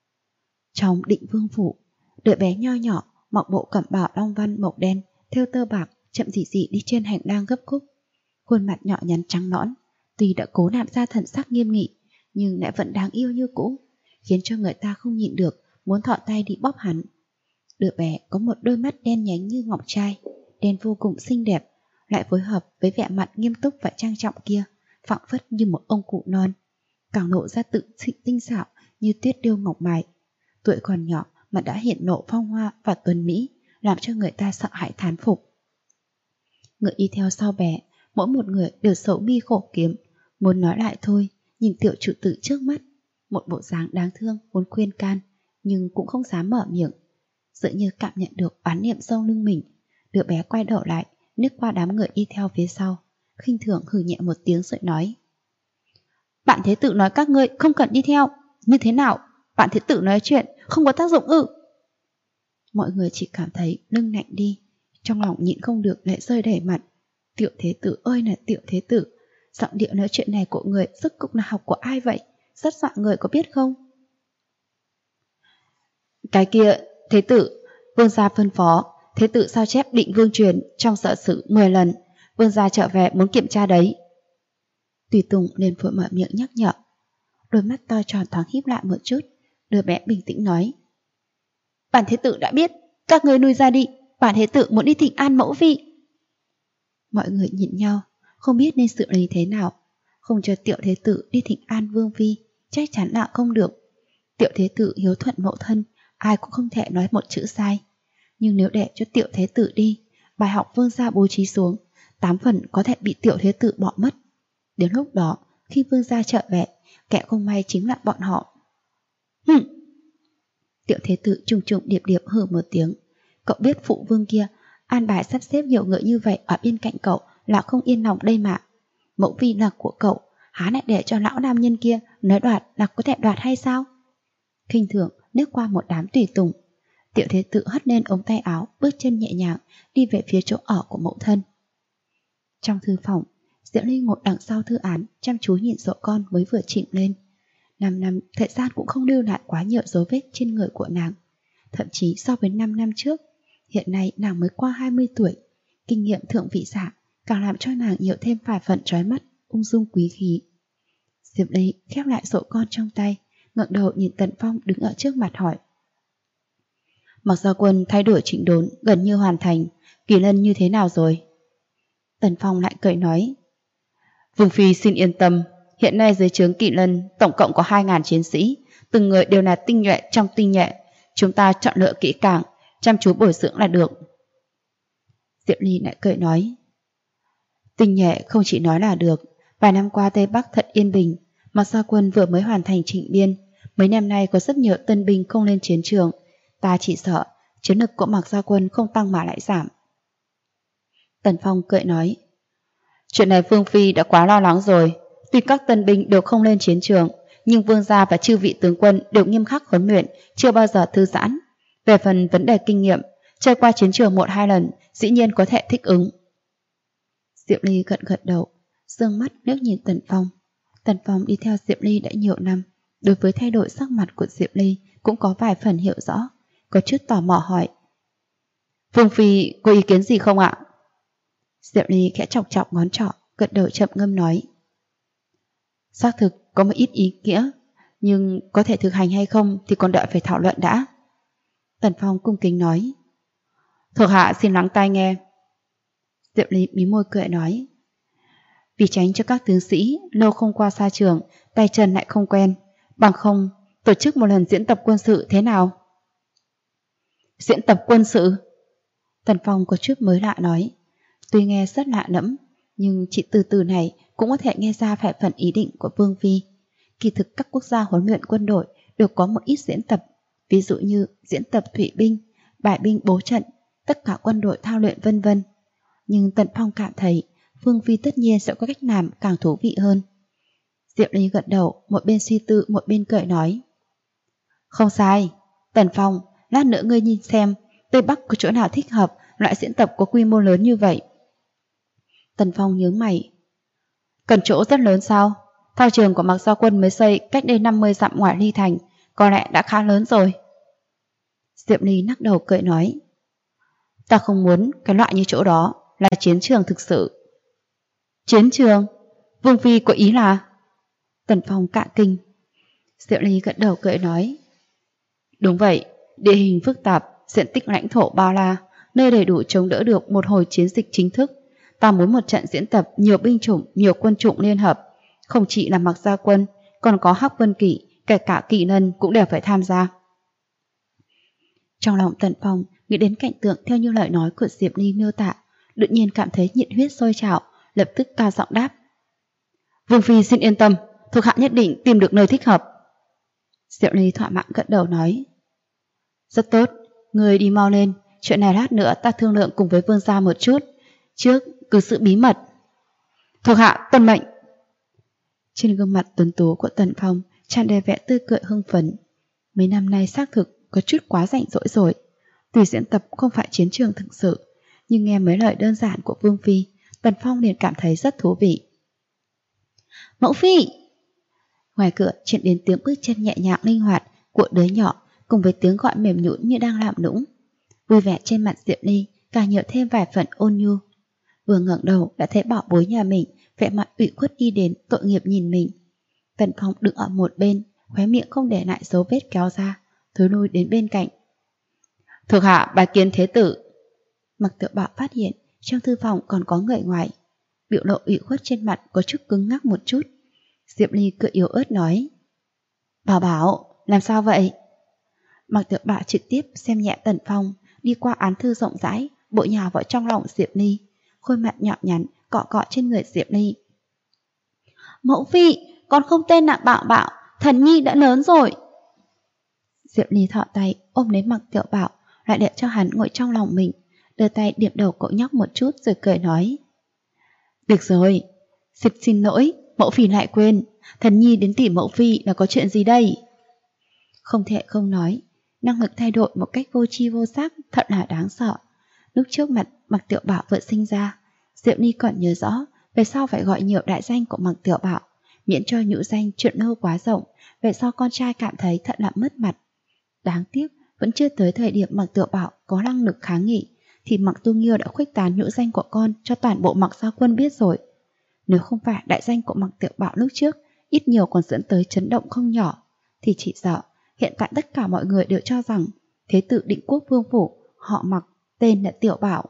Trong Định Vương phủ, đứa bé nho nhỏ mặc bộ cẩm bào long văn màu đen thêu tơ bạc chậm rì rì đi trên hành lang gấp khúc, khuôn mặt nhỏ nhắn trắng nõn, tuy đã cố làm ra thần sắc nghiêm nghị nhưng lại vẫn đáng yêu như cũ, khiến cho người ta không nhịn được muốn thọ tay đi bóp hắn. Đứa bé có một đôi mắt đen nhánh như ngọc trai, đen vô cùng xinh đẹp, lại phối hợp với vẻ mặt nghiêm túc và trang trọng kia, phảng phất như một ông cụ non, càng lộ ra tự tinh xảo như tuyết điêu ngọc mài. Tuổi còn nhỏ mà đã hiện lộ phong hoa và tuấn mỹ, làm cho người ta sợ hãi thán phục. Người đi theo sau bé, mỗi một người đều sầu mi khổ kiếm, muốn nói lại thôi, nhìn tiểu trụ tử trước mắt, một bộ dáng đáng thương muốn khuyên can, nhưng cũng không dám mở miệng. Dường như cảm nhận được oán niệm sau lưng mình, đứa bé quay đầu lại, liếc qua đám người đi theo phía sau, khinh thường hừ nhẹ một tiếng rồi nói: Bạn Thế Tử nói các ngươi không cần đi theo, như thế nào? Bạn Thế Tử nói chuyện không có tác dụng ư? Mọi người chỉ cảm thấy lưng lạnh đi, trong lòng nhịn không được lệ rơi đầy mặt. Tiểu Thế Tử ơi là Tiểu Thế Tử, giọng điệu nói chuyện này của người rốt cục là học của ai vậy? Rất dọa người có biết không? Cái kia, Thế Tử, vương gia phân phó, Thế Tử sao chép Định Vương truyền trong sở sử 10 lần, vương gia trở về muốn kiểm tra đấy. Tùy Tùng liền vội mở miệng nhắc nhở. Đôi mắt to tròn thoáng híp lại một chút, đứa bé bình tĩnh nói: Bản Thế Tử đã biết, các ngươi nuôi ra đi, bản Thế Tử muốn đi thỉnh an mẫu phi. Mọi người nhìn nhau, không biết nên xử lý thế nào. Không cho Tiểu Thế Tử đi thỉnh an vương phi, chắc chắn là không được. Tiểu Thế Tử hiếu thuận mẫu thân, ai cũng không thể nói một chữ sai. Nhưng nếu để cho Tiểu Thế Tử đi, bài học vương gia bố trí xuống, 8 phần có thể bị Tiểu Thế Tử bỏ mất. Đến lúc đó, khi vương gia trở về, kẻ không may chính là bọn họ. Tiểu Thế Tử trùng trùng điệp điệp hừ một tiếng. Cậu biết phụ vương kia an bài sắp xếp nhiều người như vậy ở bên cạnh cậu là không yên lòng đây mà. Mẫu phi là của cậu, há lại để cho lão nam nhân kia nói đoạt là có thể đoạt hay sao? Khinh thường liếc qua một đám tùy tùng, Tiểu Thế Tử hất lên ống tay áo, bước chân nhẹ nhàng đi về phía chỗ ở của mẫu thân. Trong thư phòng, Diễm Ly ngồi đằng sau thư án, chăm chú nhìn sổ con mới vừa chỉnh lên. 5 năm, thời gian cũng không lưu lại quá nhiều dấu vết trên người của nàng. Thậm chí so với 5 năm trước, hiện nay nàng mới qua 20 tuổi. Kinh nghiệm thượng vị giả càng làm cho nàng nhiều thêm vài phần trói mắt, ung dung quý khí. Diệp Ly khép lại sổ con trong tay, ngẩng đầu nhìn Tần Phong đứng ở trước mặt hỏi: Mặc Gia Quân thay đổi chỉnh đốn gần như hoàn thành, Kỳ Lân như thế nào rồi? Tần Phong lại cười nói: Vương phi xin yên tâm, hiện nay dưới trướng Kỳ Lân tổng cộng có 2.000 chiến sĩ, từng người đều là tinh nhuệ trong tinh nhuệ, chúng ta chọn lựa kỹ càng, chăm chú bồi dưỡng là được. Diệp Ly lại cười nói: Tinh nhuệ không chỉ nói là được, vài năm qua Tây Bắc thật yên bình, Mặc Gia Quân vừa mới hoàn thành chỉnh biên, mấy năm nay có rất nhiều tân binh không lên chiến trường, ta chỉ sợ chiến lực của Mặc Gia Quân không tăng mà lại giảm. Tần Phong cười nói: Chuyện này Vương Phi đã quá lo lắng rồi. Tuy các tân binh đều không lên chiến trường, nhưng vương gia và chư vị tướng quân đều nghiêm khắc huấn luyện, chưa bao giờ thư giãn. Về phần vấn đề kinh nghiệm, trải qua chiến trường 1-2 lần, dĩ nhiên có thể thích ứng. Diệp Ly gật gật đầu, dương mắt nước nhìn Tần Phong. Tần Phong đi theo Diệp Ly đã nhiều năm, đối với thay đổi sắc mặt của Diệp Ly cũng có vài phần hiểu rõ, có chút tò mò hỏi: Vương Phi có ý kiến gì không ạ? Diệp Ly khẽ chọc chọc ngón trỏ, gật đầu chậm ngâm nói: Xác thực có một ít ý nghĩa, nhưng có thể thực hành hay không thì còn đợi phải thảo luận đã. Tần Phong cung kính nói: Thuộc hạ xin lắng tai nghe. Diệp Ly mí môi cười nói: Vì tránh cho các tướng sĩ lâu không qua xa trường, tay chân lại không quen, bằng không tổ chức một lần diễn tập quân sự thế nào? Diễn tập quân sự? Tần Phong có chút mới lạ nói. Tuy nghe rất lạ lẫm, nhưng chỉ từ từ này cũng có thể nghe ra vài phần ý định của Vương Phi. Kỳ thực các quốc gia huấn luyện quân đội đều có một ít diễn tập, ví dụ như diễn tập thủy binh, bài binh bố trận, tất cả quân đội thao luyện vân vân. Nhưng Tần Phong cảm thấy Vương Phi tất nhiên sẽ có cách làm càng thú vị hơn. Diệp Ly gật đầu, một bên suy tư một bên cười nói: Không sai, Tần Phong, lát nữa ngươi nhìn xem Tây Bắc có chỗ nào thích hợp loại diễn tập có quy mô lớn như vậy. Tần Phong nhướng mày: Cần chỗ rất lớn sao? Thao trường của Mạc Gia Quân mới xây cách đây 50 dặm ngoài Ly Thành, có lẽ đã khá lớn rồi. Diệp Ly lắc đầu cười nói: Ta không muốn cái loại như chỗ đó, là chiến trường thực sự. Chiến trường? Vương Phi có ý là? Tần Phong cả kinh. Diệp Ly gật đầu cười nói: Đúng vậy, địa hình phức tạp, diện tích lãnh thổ bao la, nơi đầy đủ chống đỡ được một hồi chiến dịch chính thức. Ta muốn một trận diễn tập nhiều binh chủng, nhiều quân chủng liên hợp. Không chỉ là Mạc Gia Quân, còn có Hắc Vân Kỵ, kể cả Kỵ Lân cũng đều phải tham gia. Trong lòng Tần Phong nghĩ đến cảnh tượng theo như lời nói của Diệp Ly miêu tả, đột nhiên cảm thấy nhiệt huyết sôi trào, lập tức cao giọng đáp: Vương Phi xin yên tâm, thuộc hạ nhất định tìm được nơi thích hợp. Diệp Ly thỏa mãn gật đầu nói: Rất tốt, người đi mau lên, chuyện này lát nữa ta thương lượng cùng với vương gia một chút, trước cứ giữ bí mật. Thuộc hạ tuân mệnh. Trên gương mặt tuấn tú của Tần Phong tràn đầy vẻ tươi cười hưng phấn. Mấy năm nay xác thực có chút quá rảnh rỗi rồi. Tuy diễn tập không phải chiến trường thực sự, nhưng nghe mấy lời đơn giản của Vương Phi, Tần Phong liền cảm thấy rất thú vị. Mẫu Phi! Ngoài cửa truyền đến tiếng bước chân nhẹ nhàng linh hoạt của đứa nhỏ cùng với tiếng gọi mềm nhũn như đang làm nũng. Vui vẻ trên mặt Diệp Ly càng nhiều thêm vài phần ôn nhu. Vừa ngẩng đầu đã thấy bảo bối nhà mình vẻ mặt ủy khuất đi đến, tội nghiệp nhìn mình. Tần Phong đứng ở một bên, khóe miệng không để lại dấu vết kéo ra, thối lui đến bên cạnh. Thuộc hạ bái kiến thế tử. Mạc Tiểu Bảo phát hiện trong thư phòng còn có người ngoài, biểu lộ ủy khuất trên mặt có chút cứng ngắc một chút. Diệp Ly cười yếu ớt nói: Bảo Bảo, làm sao vậy? Mạc Tiểu Bảo trực tiếp xem nhẹ Tần Phong, đi qua án thư rộng rãi, bội nhào vào trong lòng Diệp Ly, khuôn mặt nhỏ nhắn cọ cọ trên người Diệp Ly. Mẫu Phi, con không tên là Bảo Bảo, thần nhi đã lớn rồi. Diệp Ly thọ tay ôm lấy Mạc Tiểu Bảo, lại để cho hắn ngồi trong lòng mình, đưa tay điểm đầu cậu nhóc một chút rồi cười nói: Được rồi, xin lỗi, mẫu Phi lại quên, thần nhi đến tìm mẫu Phi là có chuyện gì đây? Không thể không nói, năng lực thay đổi một cách vô tri vô giác thật là đáng sợ. Lúc trước mặt Mạc Tiểu Bảo vừa sinh ra, Diệp Ly còn nhớ rõ về sau phải gọi nhiều đại danh của Mạc Tiểu Bảo, miễn cho nhũ danh chuyện lâu quá rộng, về sau con trai cảm thấy thật là mất mặt. Đáng tiếc vẫn chưa tới thời điểm Mạc Tiểu Bảo có năng lực kháng nghị, thì Mạc Tu Nghiêu đã khuếch tán nhũ danh của con cho toàn bộ Mạc Gia Quân biết rồi. Nếu không phải đại danh của Mạc Tiểu Bảo lúc trước ít nhiều còn dẫn tới chấn động không nhỏ, thì chỉ sợ hiện tại tất cả mọi người đều cho rằng thế tử Định Quốc Vương phủ họ Mạc tên là Tiểu Bảo.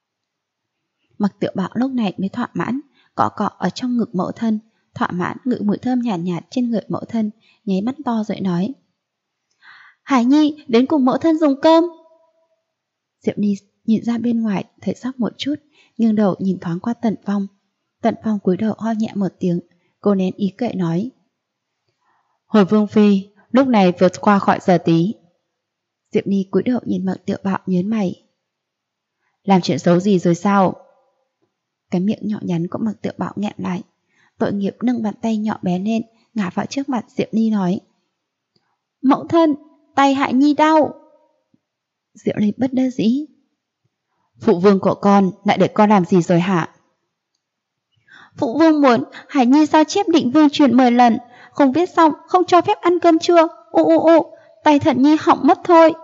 Mạc Tiểu Bảo lúc này mới thỏa mãn cọ cọ ở trong ngực mẫu thân, thỏa mãn ngửi mùi thơm nhàn nhạt trên người mẫu thân, nháy mắt to rồi nói: Hải Nhi đến cùng mẫu thân dùng cơm. Diệp Ly nhìn ra bên ngoài thấy sốc một chút, nghiêng đầu nhìn thoáng qua Tần Phong. Tần Phong cúi đầu ho nhẹ một tiếng, cô nén ý cười nói: Hồi Vương Phi lúc này vượt qua khỏi giờ tí. Diệp Ly cúi đầu nhìn Mạc Tiểu Bảo nhớn mày: Làm chuyện xấu gì rồi sao? Cái miệng nhỏ nhắn của Mặc Tiểu Bảo nghẹn lại. Tội nghiệp nâng bàn tay nhỏ bé lên, ngả vào trước mặt Diệp Ly nói: Mẫu thân, tay Hải Nhi đau. Diệp Ly bất đắc dĩ: Phụ vương của con lại để con làm gì rồi hả? Phụ vương muốn Hải Nhi sao chép Định Vương truyền 10 lần, không viết xong không cho phép ăn cơm trưa. Tay Thần Nhi hỏng mất thôi.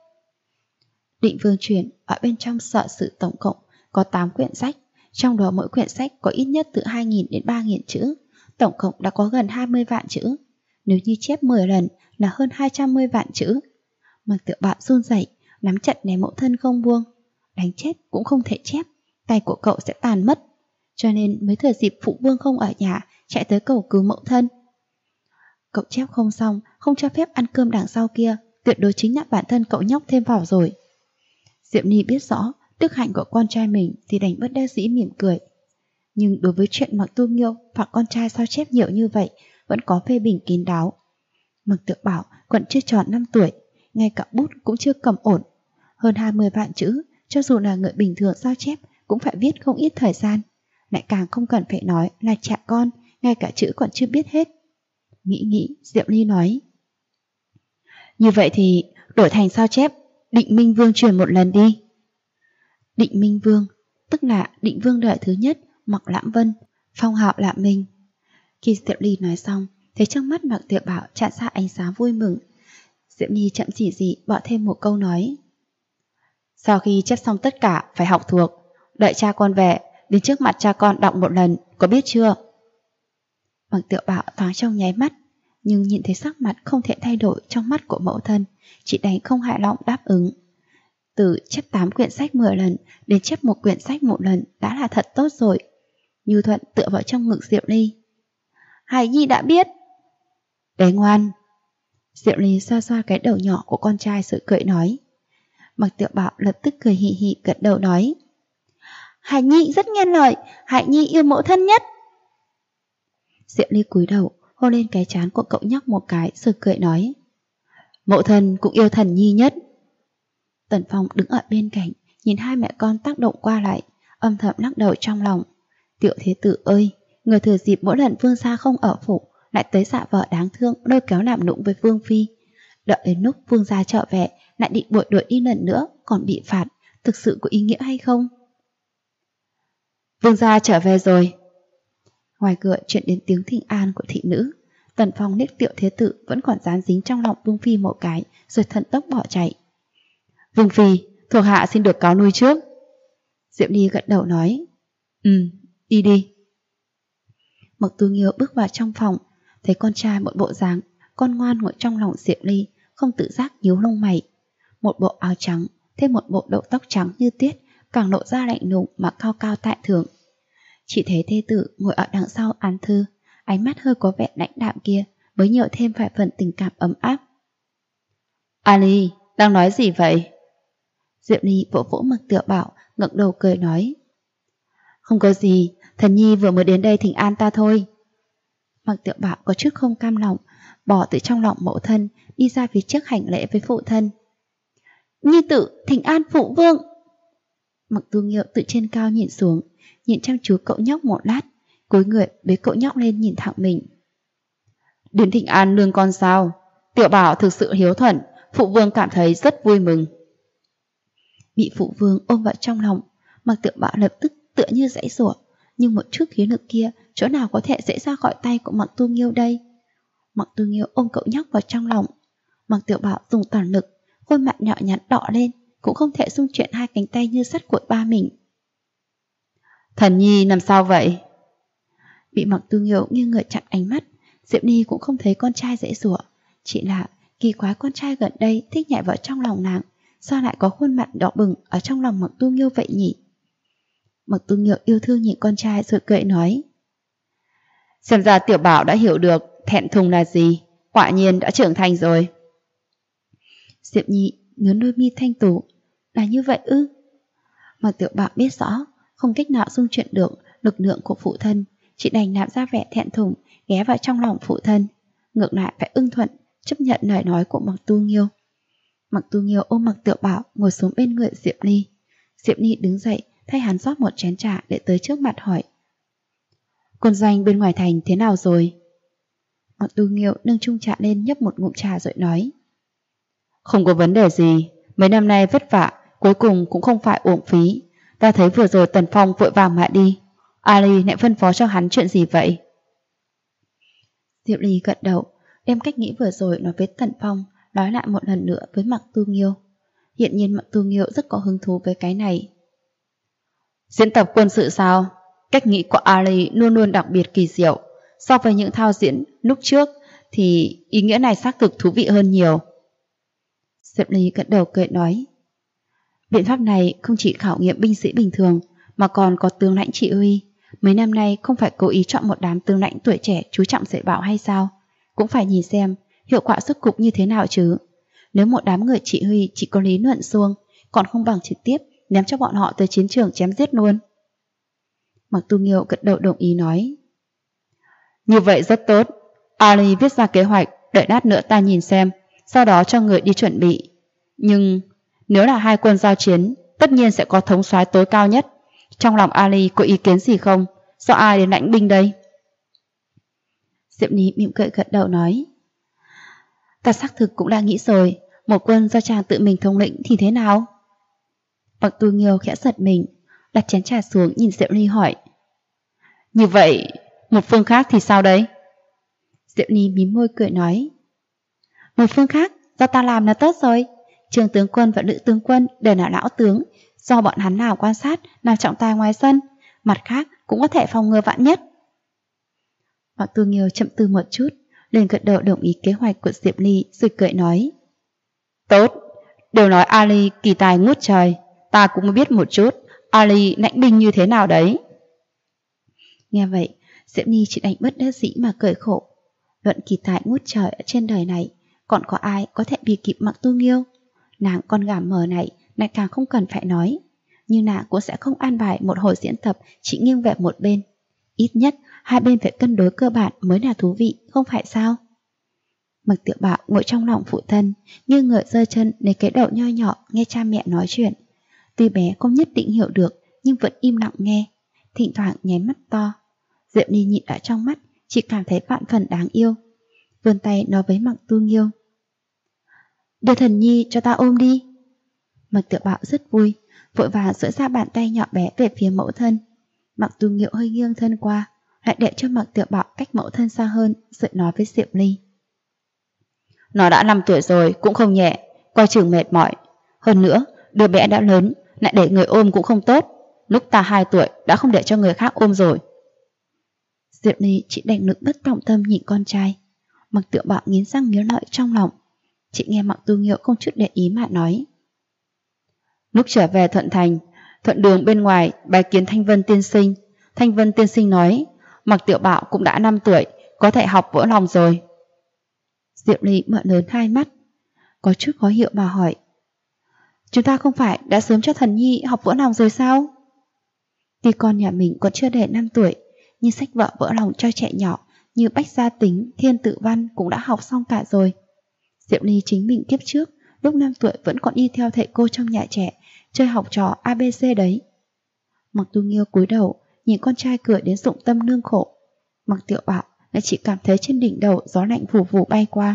Định Vương truyền ở bên trong sở sự tổng cộng có 8 quyển sách, trong đó mỗi quyển sách có ít nhất từ 2.000 đến 3.000 chữ, tổng cộng đã có gần 20 vạn chữ. Nếu như chép 10 lần là hơn 210 vạn chữ. Mặc Tiểu Bảo run rẩy, nắm chặt ném mẫu thân không buông. Đánh chết cũng không thể chép, tay của cậu sẽ tàn mất. Cho nên mới thừa dịp phụ vương không ở nhà, chạy tới cầu cứu mẫu thân. Cậu chép không xong, không cho phép ăn cơm đằng sau kia, tuyệt đối chính là bản thân cậu nhóc thêm vào rồi. Diệp Ni biết rõ đức hạnh của con trai mình thì đành bất đắc dĩ mỉm cười. Nhưng đối với chuyện Mặc Tu Nghiêu phạt con trai sao chép nhiều như vậy, vẫn có phê bình kín đáo. Mặc Tiểu Bảo còn chưa tròn 5 tuổi, ngay cả bút cũng chưa cầm ổn. Hơn 20 vạn chữ, cho dù là người bình thường sao chép cũng phải viết không ít thời gian. Lại càng không cần phải nói là trẻ con, ngay cả chữ còn chưa biết hết. Nghĩ, Diệp Ly nói: Như vậy thì đổi thành sao chép Định Minh Vương truyền 1 lần đi. Định Minh Vương, tức là Định Vương đời thứ nhất Mặc Lãm Vân, phong hào Lạm Minh. Khi Diệp Ly nói xong, thấy trong mắt Mặc Tiểu Bảo tràn ra ánh sáng vui mừng. Diệp Ly chậm chỉ bỏ thêm một câu nói: Sau khi chép xong tất cả phải học thuộc, đợi cha con về, đến trước mặt cha con đọc 1 lần, có biết chưa? Mặc Tiểu Bảo thoáng trong nháy mắt, nhưng nhìn thấy sắc mặt không thể thay đổi trong mắt của mẫu thân, chị đành không hài lòng đáp ứng. Từ chép 8 quyển sách 10 lần đến chép 1 quyển sách 1 lần đã là thật tốt rồi. Như Thuận tựa vào trong ngực Diệp Ly: Hải Nhi đã biết. Bé ngoan. Diệp Ly xoa xoa cái đầu nhỏ của con trai rồi cười nói. Mặc Tiểu Bảo lập tức cười hì hì gật đầu nói: Hải Nhi rất nghe lời, Hải Nhi yêu mẫu thân nhất. Diệp Ly cúi đầu hôn lên cái trán của cậu nhóc một cái rồi cười nói: Mẫu thân cũng yêu Thần Nhi nhất. Tần Phong đứng ở bên cạnh, nhìn hai mẹ con tác động qua lại, âm thầm lắc đầu trong lòng. Tiểu thế tử ơi, người thừa dịp mỗi lần vương gia không ở phủ lại tới dạ vợ đáng thương lôi kéo làm nũng với vương phi. Đợi đến lúc vương gia trở về lại định đuổi đi lần nữa còn bị phạt, thực sự có ý nghĩa hay không? Vương gia trở về rồi. Ngoài cửa chuyện đến tiếng thỉnh an của thị nữ. Tần Phong liếc Tiểu thế tử vẫn còn dán dính trong lòng vương phi một cái, rồi thần tốc bỏ chạy. Vương phi, thuộc hạ xin được cáo lui trước. Diệp Ly gật đầu nói: đi đi. Mặc Tu Nghiêu bước vào trong phòng, thấy con trai một bộ dáng con ngoan ngồi trong lòng Diệp Ly, không tự giác nhíu lông mày. Một bộ áo trắng, thêm một bộ đầu tóc trắng như tuyết, càng lộ ra lạnh lùng mà cao cao tại thượng. Chỉ thấy thê tử ngồi ở đằng sau án thư, ánh mắt hơi có vẻ lãnh đạm kia mới nhiều thêm vài phần tình cảm ấm áp. Ali, đang nói gì vậy? Diệp Ly vỗ vỗ Mặc Tiểu Bảo, ngẩng đầu cười nói: Không có gì, Thần Nhi vừa mới đến đây thỉnh an ta thôi. Mặc Tiểu Bảo có chút không cam lòng, bỏ từ trong lòng mẫu thân, đi ra phía trước hành lễ với phụ thân. Nhi tử thỉnh an phụ vương. Mặc Tu Nghiêu từ trên cao nhìn xuống, nhìn chăm chú cậu nhóc một lát, cúi người bế cậu nhóc lên nhìn thẳng mình. Đến thỉnh an nương con sao? Tiểu Bảo thực sự hiếu thuận, phụ vương cảm thấy rất vui mừng. Bị phụ vương ôm vào trong lòng, Mặc Tiểu Bảo lập tức tựa như giãy giụa, nhưng một chút khí lực kia chỗ nào có thể dễ ra khỏi tay của Mặc Tu Nghiêu đây. Mặc Tu Nghiêu ôm cậu nhóc vào trong lòng, Mặc Tiểu Bảo dùng toàn lực, khuôn mặt nhỏ nhắn đỏ lên, cũng không thể xung chuyển hai cánh tay như sắt của ba mình. Thần Nhi làm sao vậy? Bị Mặc Tu Nghiêu nghiêng người chặn ánh mắt, Diệp Ni cũng không thấy con trai dễ dụa, chỉ là kỳ quái con trai gần đây thích nhảy vào trong lòng nàng, sao lại có khuôn mặt đỏ bừng ở trong lòng Mặc Tu Nghiêu vậy nhỉ? Mặc Tu Nghiêu yêu thương nhìn con trai rồi cười nói: Xem ra Tiểu Bảo đã hiểu được thẹn thùng là gì, quả nhiên đã trưởng thành rồi. Diệp Nhi nhướng đôi mi thanh tú: Là như vậy ư? Mặc Tiểu Bảo biết rõ không cách nào dung chuyển được lực lượng của phụ thân, chỉ đành làm ra vẻ thẹn thùng, ghé vào trong lòng phụ thân, ngược lại phải ưng thuận chấp nhận lời nói của Mặc Tu Nghiêu. Mặc Tu Nghiêu ôm Mặc Tiểu Bảo ngồi xuống bên người Diệp Ly. Diệp Ly đứng dậy, thay hắn rót một chén trà để tới trước mặt hỏi: Quân doanh bên ngoài thành thế nào rồi? Mặc Tu Nghiêu nâng chung trà lên nhấp một ngụm trà rồi nói: Không có vấn đề gì, mấy năm nay vất vả, cuối cùng cũng không phải uổng phí. Ta thấy vừa rồi Tần Phong vội vàng mà đi, Ali lại phân phó cho hắn chuyện gì vậy? Diệp Ly gật đầu, đem cách nghĩ vừa rồi nói với Tần Phong nói lại một lần nữa với Mặc Tu Nghiêu. Hiện nhiên Mặc Tu Nghiêu rất có hứng thú với cái này. Diễn tập quân sự sao? Cách nghĩ của Ali luôn luôn đặc biệt kỳ diệu. So với những thao diễn lúc trước thì ý nghĩa này xác thực thú vị hơn nhiều. Diệp Ly gật đầu cười nói: Biện pháp này không chỉ khảo nghiệm binh sĩ bình thường mà còn có tướng lãnh chỉ huy. Mấy năm nay không phải cố ý chọn một đám tướng lãnh tuổi trẻ chú trọng dạy bảo hay sao? Cũng phải nhìn xem hiệu quả xuất cục như thế nào chứ. Nếu một đám người chỉ huy chỉ có lý luận suông, còn không bằng trực tiếp ném cho bọn họ tới chiến trường chém giết luôn. Mặc Tu Nghiêu gật đầu đồng ý nói: Như vậy rất tốt. Ali viết ra kế hoạch, đợi lát nữa ta nhìn xem, sau đó cho người đi chuẩn bị. Nhưng nếu là hai quân giao chiến, tất nhiên sẽ có thống soái tối cao nhất. Trong lòng Ali có ý kiến gì không? Do ai đến lãnh binh đây? Diệp Ly mỉm cười gật đầu nói: Ta xác thực cũng đã nghĩ rồi, một quân do chàng tự mình thống lĩnh thì thế nào? Mặc Tu Nghiêu khẽ giật mình, đặt chén trà xuống nhìn Diệp Ly hỏi: Như vậy, một phương khác thì sao đấy? Diệp Ly mím môi cười nói: Một phương khác, do ta làm là tốt rồi. Trường tướng quân và nữ tướng quân đều là lão tướng, do bọn hắn nào quan sát, nào trọng tài ngoài sân. Mặt khác cũng có thể phòng ngừa vạn nhất. Mặc Tu Nghiêu chậm tư một chút, liền gật đầu đồng ý kế hoạch của Diệp Ly rồi cười nói: Tốt, đều nói Ali kỳ tài ngút trời, ta cũng biết một chút Ali lãnh binh như thế nào đấy. Nghe vậy, Diệp Ly chỉ đành bất đắc dĩ mà cười khổ. Luận kỳ tài ngút trời ở trên đời này, còn có ai có thể bì kịp Mặc Tu Nghiêu? Nàng con gà mờ này lại càng không cần phải nói, nhưng nàng cũng sẽ không an bài một hồi diễn tập chỉ nghiêng về một bên. Ít nhất hai bên phải cân đối cơ bản mới là thú vị, không phải sao? Mặc Tiểu Bảo ngồi trong lòng phụ thân, như người giơ chân lấy cái đầu nho nhỏ nghe cha mẹ nói chuyện. Tuy bé không nhất định hiểu được, nhưng vẫn im lặng nghe, thỉnh thoảng nháy mắt to. Diệp Ly nhìn ở trong mắt, chỉ cảm thấy vạn phần đáng yêu. Vươn tay nói với Mặc Tu Nghiêu: Đưa Thần Nhi cho ta ôm đi. Mặc Tiểu Bảo rất vui, vội vàng duỗi ra bàn tay nhỏ bé về phía mẫu thân. Mặc Tu Nghiêu hơi nghiêng thân qua, lại để cho Mặc Tiểu Bảo cách mẫu thân xa hơn, rồi nói với Diệp Ly: Nó đã 5 tuổi rồi, cũng không nhẹ, coi chừng mệt mỏi. Hơn nữa, đứa bé đã lớn, lại để người ôm cũng không tốt. Lúc ta 2 tuổi đã không để cho người khác ôm rồi. Diệp Ly chỉ đành lực bất tòng tâm nhìn con trai. Mặc Tiểu Bảo nghiến răng nghiến lợi trong lòng. Chị nghe Mặc Tu Nghiêu không chút để ý mà nói: Lúc trở về Thuận Thành, thuận đường bên ngoài bái kiến Thanh Vân tiên sinh. Thanh Vân tiên sinh nói Mặc Tiểu Bảo cũng đã 5 tuổi, có thể học vỡ lòng rồi. Diệp Ly mở lớn hai mắt, có chút khó hiểu mà hỏi: Chúng ta không phải đã sớm cho Thần Nhi học vỡ lòng rồi sao? Tuy con nhà mình còn chưa đầy 5 tuổi, nhưng sách vở vỡ lòng cho trẻ nhỏ như Bách Gia Tính, Thiên Tự Văn cũng đã học xong cả rồi. Diệp Ly chính mình kiếp trước, lúc 5 tuổi vẫn còn đi theo thầy cô trong nhà trẻ, chơi học trò ABC đấy. Mặc Tu Nghiêu cúi đầu, nhìn con trai cười đến dụng tâm lương khổ. Mặc Tiểu Bảo lại chỉ cảm thấy trên đỉnh đầu gió lạnh vù vù bay qua.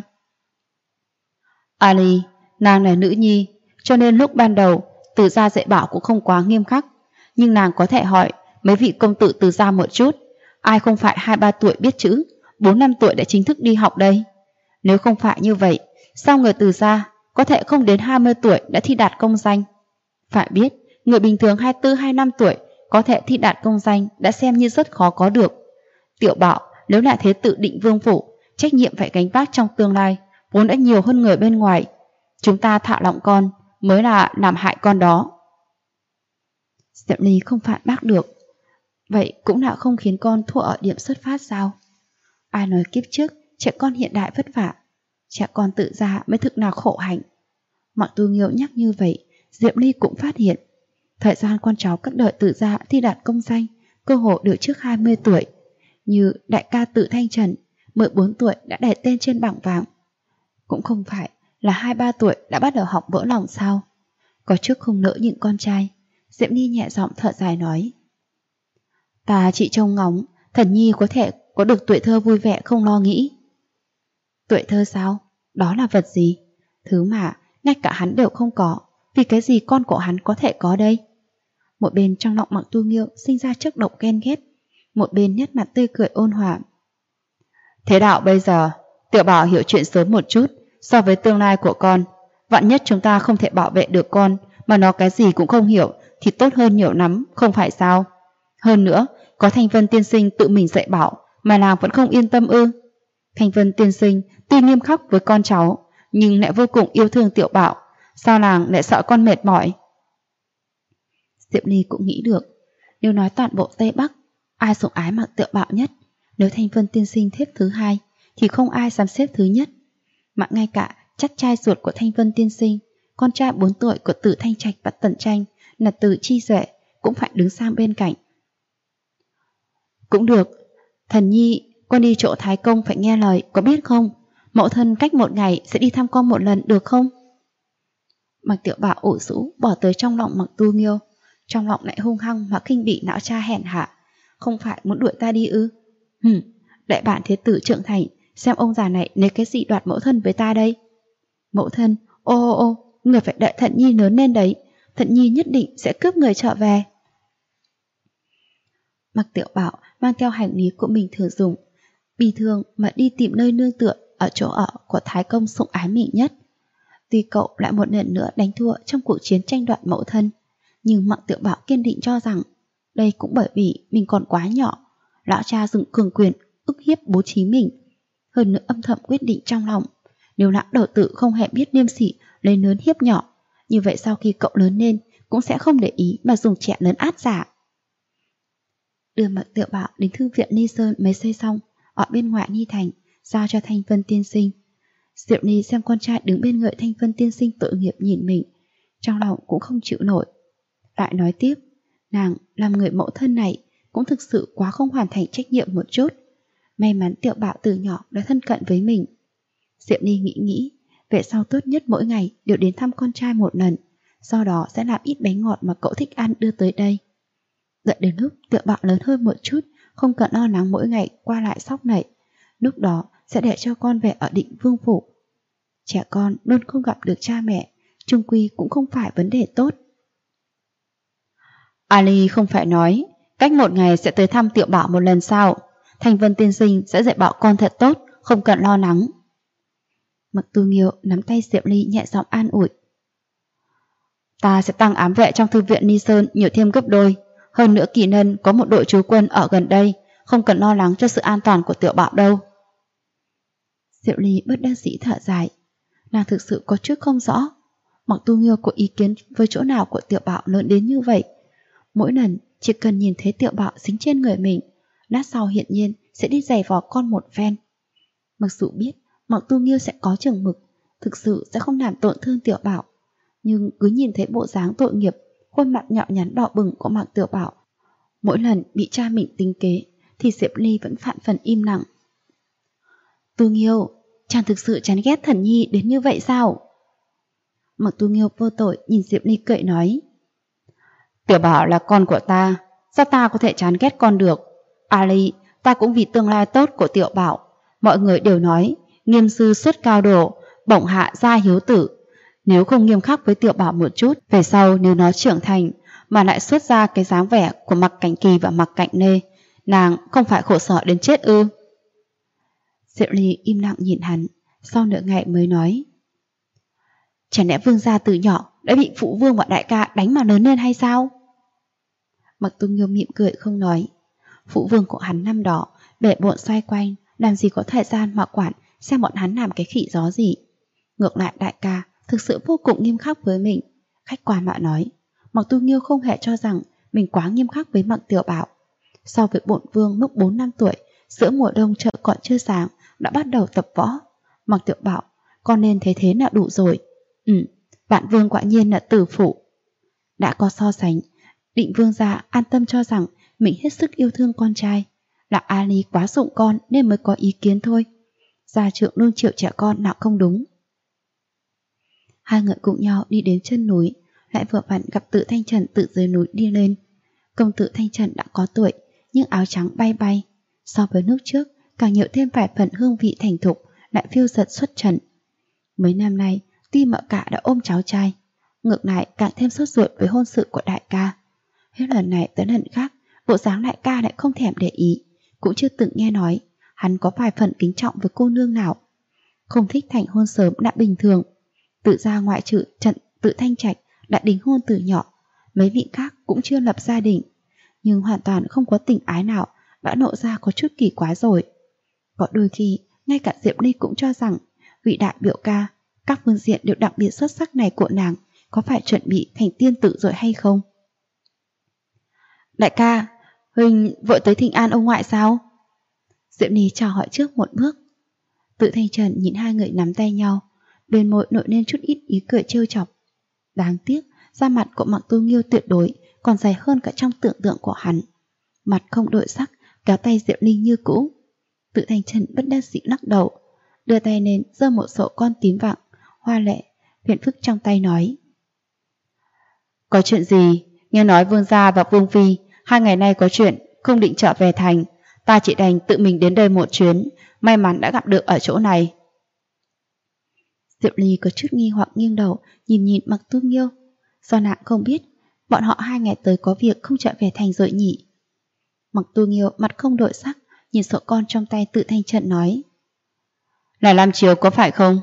Ali, nàng là nữ nhi, cho nên lúc ban đầu Từ gia dạy bảo cũng không quá nghiêm khắc, nhưng nàng có thể hỏi mấy vị công tử Từ gia một chút, ai không phải 2-3 tuổi biết chữ, 4-5 tuổi đã chính thức đi học đây. Nếu không phải như vậy, sao người Từ gia có thể không đến 20 tuổi đã thi đạt công danh? Phải biết, người bình thường 24-25 tuổi có thể thi đạt công danh đã xem như rất khó có được. Tiểu Bảo nếu là thế tự định vương phủ, trách nhiệm phải gánh vác trong tương lai vốn đã nhiều hơn người bên ngoài. Chúng ta thả lỏng con mới là làm hại con đó. Diệp Ly không phản bác được. Vậy cũng là không khiến con thua ở điểm xuất phát sao? Ai nói kiếp trước trẻ con hiện đại vất vả, trẻ con tự ra mới thực là khổ hạnh. Mặc Tu Nghiêu nhắc như vậy, Diệp Ly cũng phát hiện thời gian con cháu các đời Tự gia thi đạt công danh cơ hội được trước 20 tuổi, như đại ca Tự Thanh Trần 14 tuổi đã để tên trên bảng vàng. Cũng không phải là 2-3 tuổi đã bắt đầu học vỡ lòng sao? Có trước không nỡ những con trai, Diệm Ni nhẹ giọng thở dài nói. Ta chỉ trông ngóng, Thần Nhi có thể có được tuổi thơ vui vẻ không lo nghĩ. Tuổi thơ sao? Đó là vật gì? Thứ mà ngay cả hắn đều không có, vì cái gì con của hắn có thể có đây? Một bên trong lòng Mặc Tu Nghiêu sinh ra chất động ghen ghét, một bên nét mặt tươi cười ôn hòa. Thế đạo bây giờ, Tiểu Bảo hiểu chuyện sớm một chút so với tương lai của con. Vạn nhất chúng ta không thể bảo vệ được con, mà nó cái gì cũng không hiểu, thì tốt hơn nhiều lắm, không phải sao? Hơn nữa, có Thanh Vân tiên sinh tự mình dạy bảo, mà nàng vẫn không yên tâm ư? Thanh Vân tiên sinh tuy nghiêm khắc với con cháu, nhưng lại vô cùng yêu thương Tiểu Bảo, sao nàng lại sợ con mệt mỏi? Diệp Ly cũng nghĩ được, nếu nói toàn bộ Tây Bắc, ai sủng ái Mặc Tiểu Bảo nhất? Nếu Thanh Vân tiên sinh xếp thứ hai, thì không ai dám xếp thứ nhất. Mà ngay cả chắc trai ruột của Thanh Vân tiên sinh, con trai 4 tuổi của Tử Thanh Trạch và Tần Tranh là Từ Chi Duệ, cũng phải đứng sang bên cạnh. Cũng được, Thần Nhi, con đi chỗ Thái Công phải nghe lời, có biết không? Mẫu thân cách 1 ngày sẽ đi thăm con 1 lần được không? Mặc Tiểu Bảo ủ rũ bỏ tới trong lòng Mặc Tu Nghiêu, trong lòng lại hung hăng mà khinh bỉ não cha hèn hạ. Không phải muốn đuổi ta đi ư? Đại bản thế tử trưởng thành, xem ông già này lấy cái gì đoạt mẫu thân với ta đây? Mẫu thân, ô, người phải đợi Thận Nhi lớn lên đấy, Thận Nhi nhất định sẽ cướp người trở về. Mặc Tiểu Bảo mang theo hành lý của mình thừa dùng, bi thương mà đi tìm nơi nương tựa ở chỗ ở của Thái Công sủng ái mình nhất. Tuy cậu lại một lần nữa đánh thua trong cuộc chiến tranh đoạt mẫu thân, nhưng Mặc Tiểu Bảo kiên định cho rằng đây cũng bởi vì mình còn quá nhỏ. Lão cha dùng cường quyền ức hiếp bố trí mình, hơn nữa âm thầm quyết định trong lòng, nếu lão đầu tử không hề biết liêm sỉ lấy lớn hiếp nhỏ, như vậy sau khi cậu lớn lên cũng sẽ không để ý mà dùng trẻ lớn át giả. Đưa Mặc Tiểu Bảo đến thư viện Ni Sơn mới xây xong ở bên ngoài Ni Thành, giao cho Thanh Vân tiên sinh. Diệu Ni xem con trai đứng bên người Thanh Vân tiên sinh tội nghiệp nhìn mình, trong lòng cũng không chịu nổi. Lại nói tiếp, nàng làm người mẫu thân này cũng thực sự quá không hoàn thành trách nhiệm một chút. May mắn Tiểu Bảo từ nhỏ đã thân cận với mình. Diệu Ni nghĩ, về sau tốt nhất mỗi ngày đều đến thăm con trai 1 lần, sau đó sẽ làm ít bánh ngọt mà cậu thích ăn đưa tới đây. Đợi đến lúc Tiểu Bảo lớn hơn một chút, không cần lo lắng mỗi ngày qua lại sóc nảy, lúc đó sẽ để cho con về ở Định Vương phủ. Trẻ con luôn không gặp được cha mẹ, chung quy cũng không phải vấn đề tốt. Ali không phải nói cách 1 ngày sẽ tới thăm Tiểu Bảo 1 lần sao? Thanh Vân tiên sinh sẽ dạy bảo con thật tốt, không cần lo lắng. Mặc Tu Nghiêu nắm tay Diệp Ly nhẹ giọng an ủi. Ta sẽ tăng ám vệ trong thư viện Ni Sơn nhiều thêm gấp đôi. Hơn nữa Kỳ Nân có một đội trú quân ở gần đây, không cần lo lắng cho sự an toàn của Tiểu Bảo đâu. Diệp Ly bất đắc dĩ thở dài. Nàng thực sự có chút không rõ Mặc Tu Nghiêu có ý kiến với chỗ nào của Tiểu Bảo lớn đến như vậy. Mỗi lần chỉ cần nhìn thấy Tiểu Bảo dính trên người mình, lát sau hiển nhiên sẽ đi giày vò con một phen. Mặc dù biết Mặc Tu Nghiêu sẽ có chừng mực, thực sự sẽ không làm tổn thương Tiểu Bảo, nhưng cứ nhìn thấy bộ dáng tội nghiệp, khuôn mặt nhạo nhắn đỏ bừng của Mặc Tiểu Bảo, mỗi lần bị cha mình tính kế, thì Diệp Ly vẫn phản phần im lặng. Tu Nghiêu, chàng thực sự chán ghét Thần Nhi đến như vậy sao? Mặc Tu Nghiêu vô tội nhìn Diệp Ly cười nói. Tiểu Bảo là con của ta, sao ta có thể chán ghét con được? Ali, ta cũng vì tương lai tốt của Tiểu Bảo. Mọi người đều nói nghiêm sư xuất cao độ, bổng hạ gia hiếu tử. Nếu không nghiêm khắc với Tiểu Bảo một chút, về sau nếu nó trưởng thành mà lại xuất ra cái dáng vẻ của Mặc Cảnh Kỳ và Mặc Cảnh Nê, nàng không phải khổ sở đến chết ư? Diệu Ly im lặng nhìn hắn, sau nửa ngày mới nói. Chẳng lẽ vương gia từ nhỏ đã bị phụ vương và đại ca đánh mà lớn lên hay sao? Mặc Tu Nghiêu mỉm cười không nói. Phụ vương của hắn năm đó bể bộn xoay quanh, làm gì có thời gian mà quản xem bọn hắn làm cái khỉ gió gì. Ngược lại đại ca thực sự vô cùng nghiêm khắc với mình. Khách quan mà nói, Mặc Tu Nghiêu không hề cho rằng mình quá nghiêm khắc với Mặc Tiểu Bảo. So với bổn vương lúc 4 năm tuổi, giữa mùa đông chợ còn chưa sáng đã bắt đầu tập võ, Mặc Tiểu Bảo, con nên thấy thế là đủ rồi. Vạn vương quả nhiên là tử phụ. Đã có so sánh, Định vương gia an tâm cho rằng mình hết sức yêu thương con trai, là Ali quá dụng con nên mới có ý kiến thôi. Gia trưởng nuông chiều trẻ con nào không đúng. Hai người cùng nhau đi đến chân núi, lại vừa vặn gặp Tự Thanh Trần từ dưới núi đi lên. Công tử Thanh Trần đã có tuổi, nhưng áo trắng bay bay. So với lúc trước, càng nhiều thêm vài phần hương vị thành thục, lại phiêu giật xuất trần. Mấy năm nay, tuy mợ cả đã ôm cháu trai, ngược lại càng thêm sốt ruột với hôn sự của đại ca. Hết lần này tới lần khác, bộ dáng đại ca lại không thèm để ý, cũng chưa từng nghe nói hắn có vài phần kính trọng với cô nương nào. Không thích thành hôn sớm đã bình thường. Tự ra ngoại trừ trận Tự Thanh Trạch đã đính hôn từ nhỏ, mấy vị khác cũng chưa lập gia đình, nhưng hoàn toàn không có tình ái nào đã nộ ra có chút kỳ quái rồi. Có đôi khi, ngay cả Diệp Ly cũng cho rằng vị đại biểu ca, các phương diện đều đặc biệt xuất sắc này của nàng có phải chuẩn bị thành tiên tử rồi hay không? Đại ca, Huỳnh vội tới thỉnh an ông ngoại sao? Diệp Ly chào hỏi trước một bước. Tự Thanh Trần nhìn hai người nắm tay nhau, bên môi nổi lên chút ít ý cười trêu chọc. Đáng tiếc, da mặt của Mạc Tu Nghiêu tuyệt đối còn dày hơn cả trong tưởng tượng của hắn. Mặt không đổi sắc, kéo tay Diệp Ly như cũ. Tự Thanh Trần bất đắc dĩ lắc đầu, đưa tay lên giơ một sổ con tím vàng, hoa lệ, phiền phức trong tay nói: Có chuyện gì? Nghe nói Vương gia và Vương phi 2 ngày nay có chuyện, không định trở về thành. Ta chỉ đành tự mình đến đây một chuyến, may mắn đã gặp được ở chỗ này. Diệp Ly có chút nghi hoặc nghiêng đầu nhìn Mạc Tu Nghiêu. Do nàng không biết bọn họ 2 ngày tới có việc không trở về thành rồi nhỉ. Mạc Tu Nghiêu mặt không đổi sắc, nhìn sổ con trong tay Tự Thanh Trần nói: Là Lam Chiếu có phải không?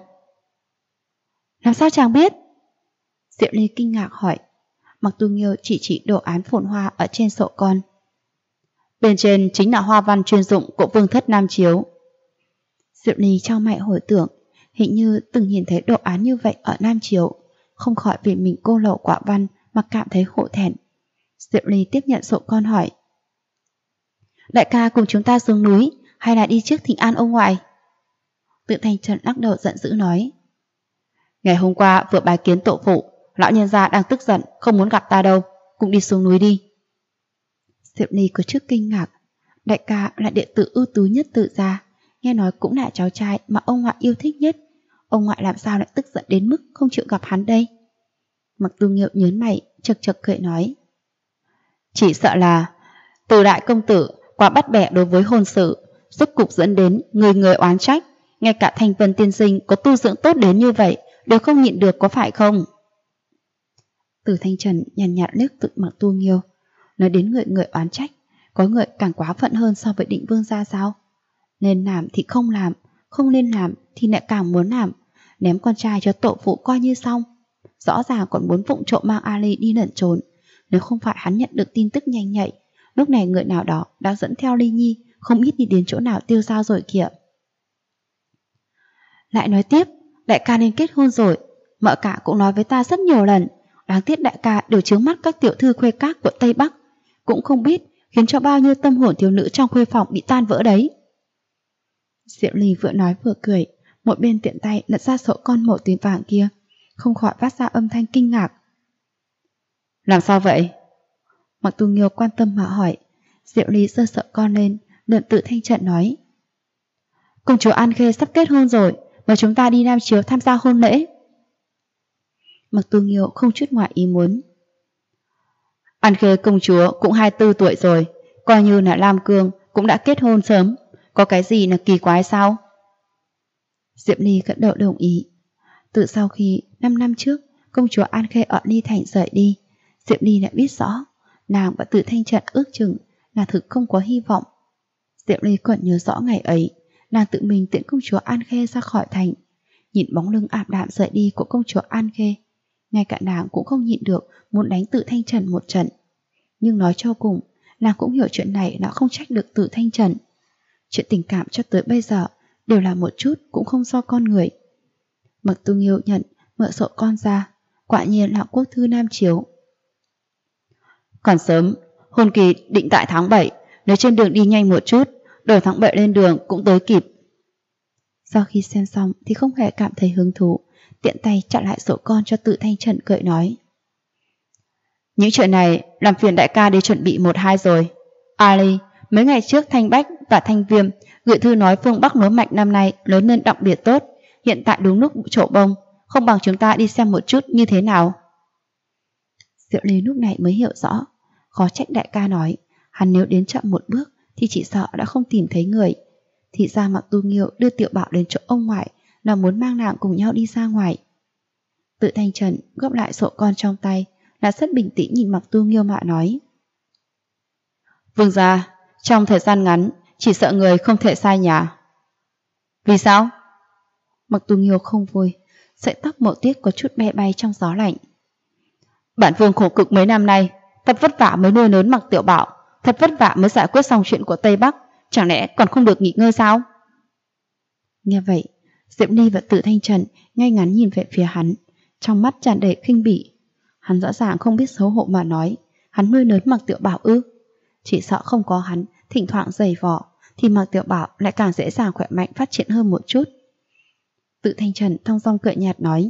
Làm sao chàng biết? Diệp Ly kinh ngạc hỏi. Mạc Tu Nghiêu chỉ đồ án phồn hoa ở trên sổ con. Bên trên chính là hoa văn chuyên dụng của vương thất Nam Chiếu. Diệp Ly trao mày hồi tưởng, hình như từng nhìn thấy đồ án như vậy ở Nam Chiếu, không khỏi vì mình cô lậu quả văn mà cảm thấy hổ thẹn. Diệp Ly tiếp nhận sổ con hỏi: Đại ca cùng chúng ta xuống núi hay là đi trước thỉnh an ông ngoại? Tự Thanh Trần lắc đầu giận dữ nói: Ngày hôm qua vừa bái kiến tổ phụ, lão nhân gia đang tức giận, không muốn gặp ta đâu, cùng đi xuống núi đi. Diệp Ly có chút kinh ngạc. Đại ca là đệ tử ưu tú nhất Tự gia, nghe nói cũng là cháu trai mà ông ngoại yêu thích nhất. Ông ngoại làm sao lại tức giận đến mức không chịu gặp hắn đây? Mạc Tu Nghiêu nhớn mày, chật chật cười nói: Chỉ sợ là Từ đại công tử quá bắt bẻ đối với hôn sự, rốt cục dẫn đến người người oán trách. Ngay cả Thanh Vân tiên sinh có tu dưỡng tốt đến như vậy đều không nhịn được, có phải không? Từ Thanh Trần nhàn nhạt liếc tự Mạc Tu Nghiêu, nói đến người người oán trách, có người càng quá phận hơn so với Định Vương gia sao? Nên làm thì không làm, không nên làm thì lại càng muốn làm, ném con trai cho tổ phụ coi như xong. Rõ ràng còn muốn vụng trộm mang Ali đi lẩn trốn. Nếu không phải hắn nhận được tin tức nhanh nhạy, lúc này người nào đó đang dẫn theo Ly Nhi không biết đi đến chỗ nào tiêu dao rồi kìa. Lại nói tiếp, đại ca nên kết hôn rồi, mợ cả cũng nói với ta rất nhiều lần. Đáng tiếc đại ca đều chướng mắt các tiểu thư khuê các của Tây Bắc, cũng không biết khiến cho bao nhiêu tâm hồn thiếu nữ trong khuê phòng bị tan vỡ đấy. Diệp Ly vừa nói vừa cười, một bên tiện tay lật ra sổ con màu tím vàng kia, không khỏi phát ra âm thanh kinh ngạc. Làm sao vậy? Mạc Tu Nghiêu quan tâm mà hỏi. Diệp Ly giơ sổ con lên, lượn Tự Thanh Trần nói: Công chúa An Khê sắp kết hôn rồi, mời chúng ta đi Nam Chiếu tham gia hôn lễ. Mạc Tu Nghiêu không chút ngoài ý muốn. An Khê công chúa cũng 24 tuổi rồi, coi như là Lam Cương cũng đã kết hôn sớm, có cái gì là kỳ quái sao? Diệp Ly gật đầu đồng ý. Từ sau khi 5 năm trước công chúa An Khê ở Ly Thành rời đi, Diệp Ly đã biết rõ nàng và Tự Thanh Trần ước chừng là thực không có hy vọng. Diệp Ly còn nhớ rõ ngày ấy, nàng tự mình tiễn công chúa An Khê ra khỏi thành, nhìn bóng lưng ảm đạm rời đi của công chúa An Khê, ngay cả nàng cũng không nhịn được muốn đánh Tự Thanh Trần một trận. Nhưng nói cho cùng, nàng cũng hiểu chuyện này là không trách được Tự Thanh Trần. Chuyện tình cảm cho tới bây giờ đều là một chút cũng không do con người. Mạc Tu Nghiêu nhận mở sổ con ra, quả nhiên là quốc thư Nam Chiếu. Còn sớm, hôn kỳ định tại tháng 7, nếu trên đường đi nhanh một chút, đầu tháng 7 lên đường cũng tới kịp. Sau khi xem xong thì không hề cảm thấy hứng thú, tiện tay trả lại sổ con cho Tự Thanh Trần cười nói: Những chuyện này làm phiền đại ca để chuẩn bị 1-2 rồi. Ali, mấy ngày trước Thanh Bách và Thanh Viêm gửi thư nói phương Bắc nối mạch năm nay lớn lên đặc biệt tốt, hiện tại đúng lúc trổ bông, không bằng chúng ta đi xem một chút như thế nào. Diệu Ly lúc này mới hiểu rõ, khó trách đại ca nói, hắn nếu đến chậm một bước thì chỉ sợ đã không tìm thấy người. Thì ra Mạc Tu Nghiêu đưa Tiểu Bảo đến chỗ ông ngoại là muốn mang nàng cùng nhau đi ra ngoài. Tự Thanh Trần góp lại sổ con trong tay, là rất bình tĩnh nhìn Mạc Tu Nghiêu mà nói. Vương gia, trong thời gian ngắn, chỉ sợ người không thể sai nhà. Vì sao? Mạc Tu Nghiêu không vui, sợi tóc màu tiết có chút be bay trong gió lạnh. Bản vương khổ cực mấy năm nay, thật vất vả mới nuôi lớn Mạc Tiểu Bảo, thật vất vả mới giải quyết xong chuyện của Tây Bắc, chẳng lẽ còn không được nghỉ ngơi sao? Nghe vậy, Diệp Ly và Tự Thanh Trần ngay ngắn nhìn về phía hắn, trong mắt tràn đầy khinh bỉ. Hắn rõ ràng không biết xấu hổ mà nói, hắn nuôi lớn Mạc Tiểu Bảo ư? Chỉ sợ không có hắn thỉnh thoảng giày vò thì Mạc Tiểu Bảo lại càng dễ dàng khỏe mạnh phát triển hơn một chút. Tự Thanh Trần thong dong cười nhạt nói.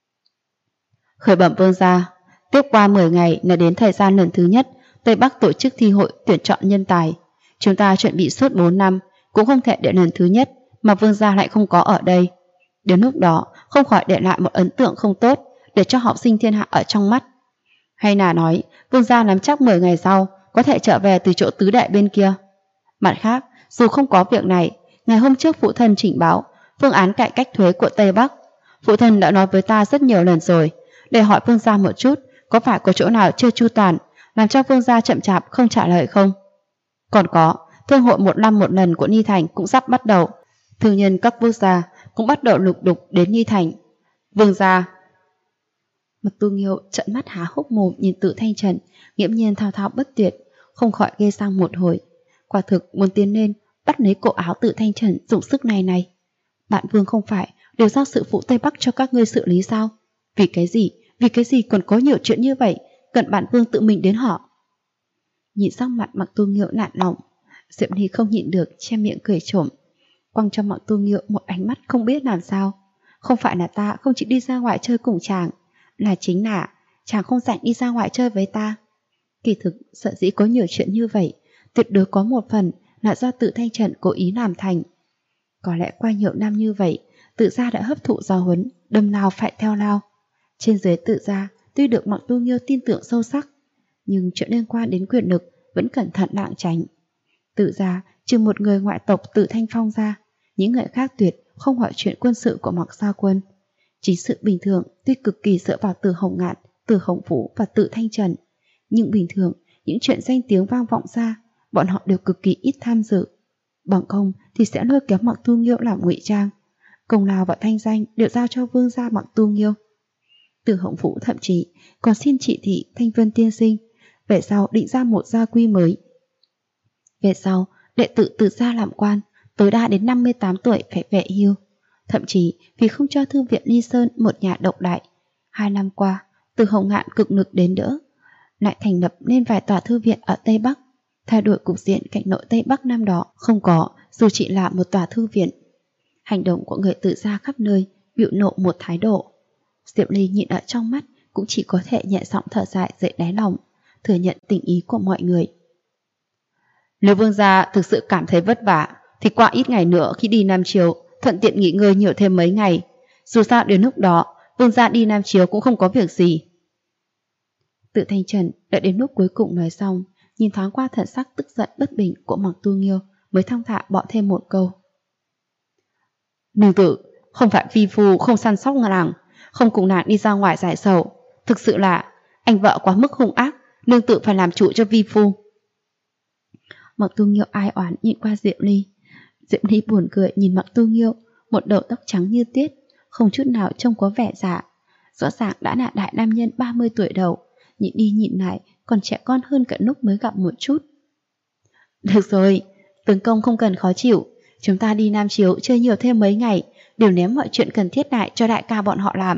Khởi bẩm vương gia, tiếp qua 10 ngày là đến thời gian lần thứ nhất Tây Bắc tổ chức thi hội tuyển chọn nhân tài. Chúng ta chuẩn bị suốt 4 năm, cũng không thể để lần thứ nhất mà vương gia lại không có ở đây. Đến lúc đó không khỏi để lại một ấn tượng không tốt để cho học sinh thiên hạ ở trong mắt. Hay là nói vương gia nắm chắc 10 ngày sau có thể trở về từ chỗ tứ đại bên kia. Mặt khác, dù không có việc này, ngày hôm trước phụ thân trình báo phương án cải cách thuế của Tây Bắc. Phụ thân đã nói với ta rất nhiều lần rồi, để hỏi vương gia một chút có phải có chỗ nào chưa chu toàn làm cho vương gia chậm chạp không trả lời không? Còn có, thương hội 1 năm một lần của Ni Thành cũng sắp bắt đầu, thương nhân các quốc gia cũng bắt đầu lục đục đến Ni Thành. Vương gia. Mạc Tu Nghiêu trợn mắt há hốc mồm nhìn Tự Thanh Trần, nghiễm nhiên thao thao bất tuyệt, không khỏi ghê sang một hồi. Quả thực muốn tiến lên bắt lấy cổ áo Tự Thanh Trần dùng sức này. Bạn vương không phải đều giao sự vụ Tây Bắc cho các ngươi xử lý sao? Vì cái gì còn có nhiều chuyện như vậy, cần bạn vương tự mình đến họ? Nhìn sắc mặt Mạc Tu Nghiêu nản lòng, Diệp Ly không nhịn được che miệng cười trộm, quăng cho Mạc Tu Nghiêu một ánh mắt không biết làm sao. Không phải là ta không chịu đi ra ngoài chơi cùng chàng, là chính là chàng không rảnh đi ra ngoài chơi với ta. Kỳ thực sợ dĩ có nhiều chuyện như vậy, tuyệt đối có một phần là do Tự Thanh Trần cố ý làm thành. Có lẽ qua nhiều năm như vậy, Tự gia đã hấp thụ giáo huấn, đâm lao phải theo lao. Trên dưới Tự gia tuy được Mạc Tu Nghiêu tin tưởng sâu sắc, nhưng chuyện liên quan đến quyền lực vẫn cẩn thận lảng tránh. Tự gia trừ một người ngoại tộc Tự Thanh Phong ra, những người khác tuyệt không hỏi chuyện quân sự của Mạc Gia Quân. Chính sự bình thường tuy cực kỳ dựa vào Từ Hồng Ngạn, Từ Hồng Vũ và Tự Thanh Trần, nhưng bình thường những chuyện danh tiếng vang vọng ra, bọn họ đều cực kỳ ít tham dự. Bằng không thì sẽ lôi kéo Mạc Tu Nghiêu làm ngụy trang, công lao và thanh danh đều giao cho vương gia Mạc Tu Nghiêu. Từ Hồng Vũ thậm chí còn xin chỉ thị Thanh Vân tiên sinh về sau định ra một gia quy mới. Về sau đệ tử Từ gia làm quan tối đa đến 58 tuổi phải về hưu. Thậm chí vì không cho thư viện Ly Sơn một nhà độc đại, 2 năm qua Từ Hồng Ngạn cực lực đến đỡ, lại thành lập nên vài tòa thư viện ở Tây Bắc, thay đổi cục diện cảnh nội Tây Bắc năm đó không có dù chỉ là một tòa thư viện. Hành động của người Tự gia khắp nơi biểu lộ một thái độ. Diệp Ly nhìn ở trong mắt cũng chỉ có thể nhẹ giọng thở dài dậy đáy lòng, thừa nhận tình ý của mọi người. Nếu vương gia thực sự cảm thấy vất vả thì qua ít ngày nữa khi đi Nam Chiếu thuận tiện nghỉ ngơi nhiều thêm mấy ngày. Dù sao đến lúc đó vương gia đi Nam Chiếu cũng không có việc gì. Tự Thanh Trần đã đến lúc cuối cùng nói xong, nhìn thoáng qua thần sắc tức giận bất bình của Mạc Tu Nghiêu mới thong thả bỏ thêm một câu. Nương tử, không phải phi phu không săn sóc nàng, không cùng nàng đi ra ngoài giải sầu. Thực sự là anh vợ quá mức hung ác, nương tử phải làm chủ cho vi phu. Mạc Tu Nghiêu ai oán nhìn qua Diệp Ly. Diệp Ly buồn cười nhìn Mạc Tu Nghiêu, một đầu tóc trắng như tuyết, không chút nào trông có vẻ già. Rõ ràng đã là đại nam nhân 30 tuổi đầu, nhịn đi nhịn lại còn trẻ con hơn cả lúc mới gặp một chút. Được rồi, tướng công không cần khó chịu, chúng ta đi Nam Chiếu chơi nhiều thêm mấy ngày, đều ném mọi chuyện cần thiết lại cho đại ca bọn họ làm.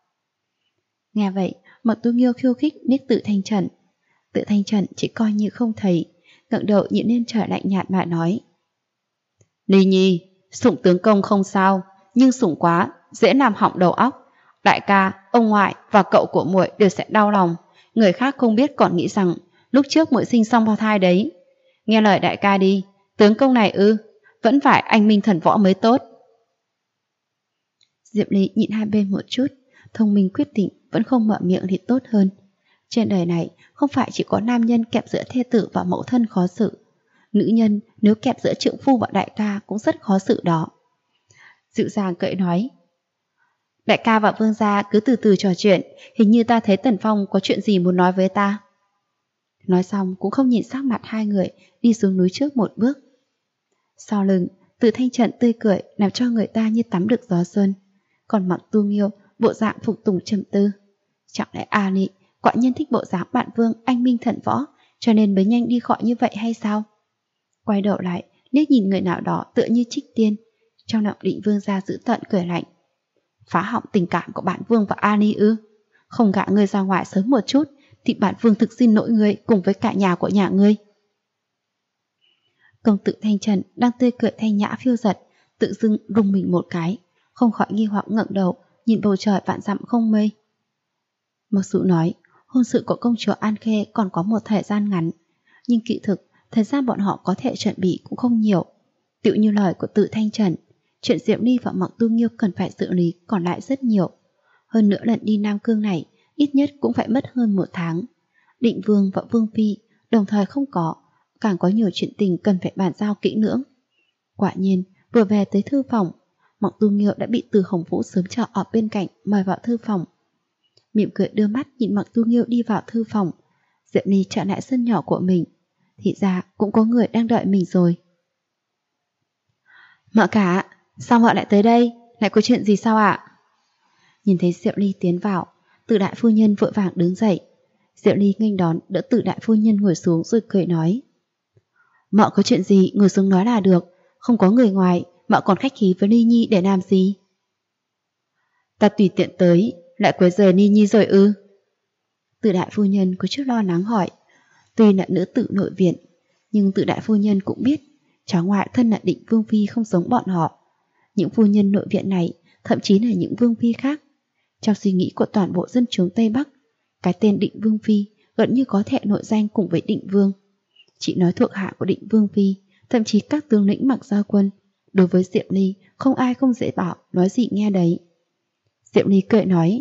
Nghe vậy, Mạc Tu Nghiêu khiêu khích liếc Tự Thanh Trần. Tự Thanh Trần chỉ coi như không thấy, ngẩng đầu nhìn lên trời lạnh nhạt mà nói. Ly Nhi, sủng tướng công không sao, nhưng sủng quá dễ làm hỏng đầu óc. Đại ca, ông ngoại và cậu của muội đều sẽ đau lòng. Người khác không biết còn nghĩ rằng lúc trước muội sinh xong bao thai đấy. Nghe lời đại ca đi, tướng công này vẫn phải anh minh thần võ mới tốt. Diệp Ly nhịn hai bên một chút, thông minh quyết định vẫn không mở miệng thì tốt hơn. Trên đời này không phải chỉ có nam nhân kẹp giữa thê tử và mẫu thân khó xử. Nữ nhân nếu kẹp giữa trượng phu và đại ca cũng rất khó xử đó. Dịu dàng cậy nói, đại ca và vương gia cứ từ từ trò chuyện, hình như ta thấy Tần Phong có chuyện gì muốn nói với ta. Nói xong cũng không nhìn sắc mặt hai người, đi xuống núi trước một bước. Sau lưng, Từ Thanh Trần tươi cười làm cho người ta như tắm được gió xuân. Còn Mặc Tu Nghiêu bộ dạng phục tùng trầm tư. Chẳng lẽ A Nị quả nhiên thích bộ dáng bạn vương anh minh thần võ, cho nên mới nhanh đi gọi như vậy hay sao? Quay đầu lại, liếc nhìn người nào đó tựa như trích tiên. Trong lòng Định Vương gia giữ tợn cười lạnh. Phá hỏng tình cảm của bạn vương và A Nị ư? Không gả ngươi ra ngoài sớm một chút thì bạn vương thực xin lỗi ngươi cùng với cả nhà của nhà ngươi. Công tử Thanh Trần đang tươi cười thanh nhã phiêu giật, tự dưng rùng mình một cái, không khỏi nghi hoặc ngẩng đầu nhìn bầu trời vạn dặm không mây. Mặc dù nói hôn sự của công chúa An Khê còn có một thời gian ngắn, nhưng kỹ thực thời gian bọn họ có thể chuẩn bị cũng không nhiều. Tựu như lời của Từ Thanh Trần, chuyện Diệm Ly và Mặc Tu Nghiêu cần phải xử lý còn lại rất nhiều. Hơn nữa lần đi Nam Cương này ít nhất cũng phải mất hơn 1 tháng. Định Vương và Vương Phi đồng thời không có, càng có nhiều chuyện tình cần phải bàn giao kỹ lưỡng. Quả nhiên vừa về tới thư phòng, Mặc Tu Nghiêu đã bị Từ Hồng Vũ sớm chờ ở bên cạnh mời vào thư phòng. Mỉm cười đưa mắt nhìn Mặc Tu Nghiêu đi vào thư phòng. Diệm Ly trở lại sân nhỏ của mình, thì ra cũng có người đang đợi mình rồi. Mợ cả, sao mợ lại tới đây? Lại có chuyện gì sao ạ? Nhìn thấy Diệm Ly tiến vào, Từ đại phu nhân vội vàng đứng dậy. Diệm Ly nghênh đón đỡ Từ đại phu nhân ngồi xuống rồi cười nói, mợ có chuyện gì ngồi xuống nói là được, không có người ngoài, mợ còn khách khí với Ly Nhi để làm gì? Ta tùy tiện tới, lại quấy rầy Ly Nhi rồi ư? Từ đại phu nhân có chút lo lắng hỏi. Tuy là nữ tử nội viện, nhưng Từ đại phu nhân cũng biết cháu ngoại thân là Định Vương Phi không giống bọn họ. Những phu nhân nội viện này, thậm chí là những vương phi khác, trong suy nghĩ của toàn bộ dân chúng Tây Bắc, cái tên Định Vương Phi gần như có thể nội danh cùng với Định Vương. Chị nói thuộc hạ của Định Vương Phi, thậm chí các tướng lĩnh Mặc Gia Quân, đối với Diệm Ly không ai không dễ bảo, nói gì nghe đấy. Diệm Ly cười nói,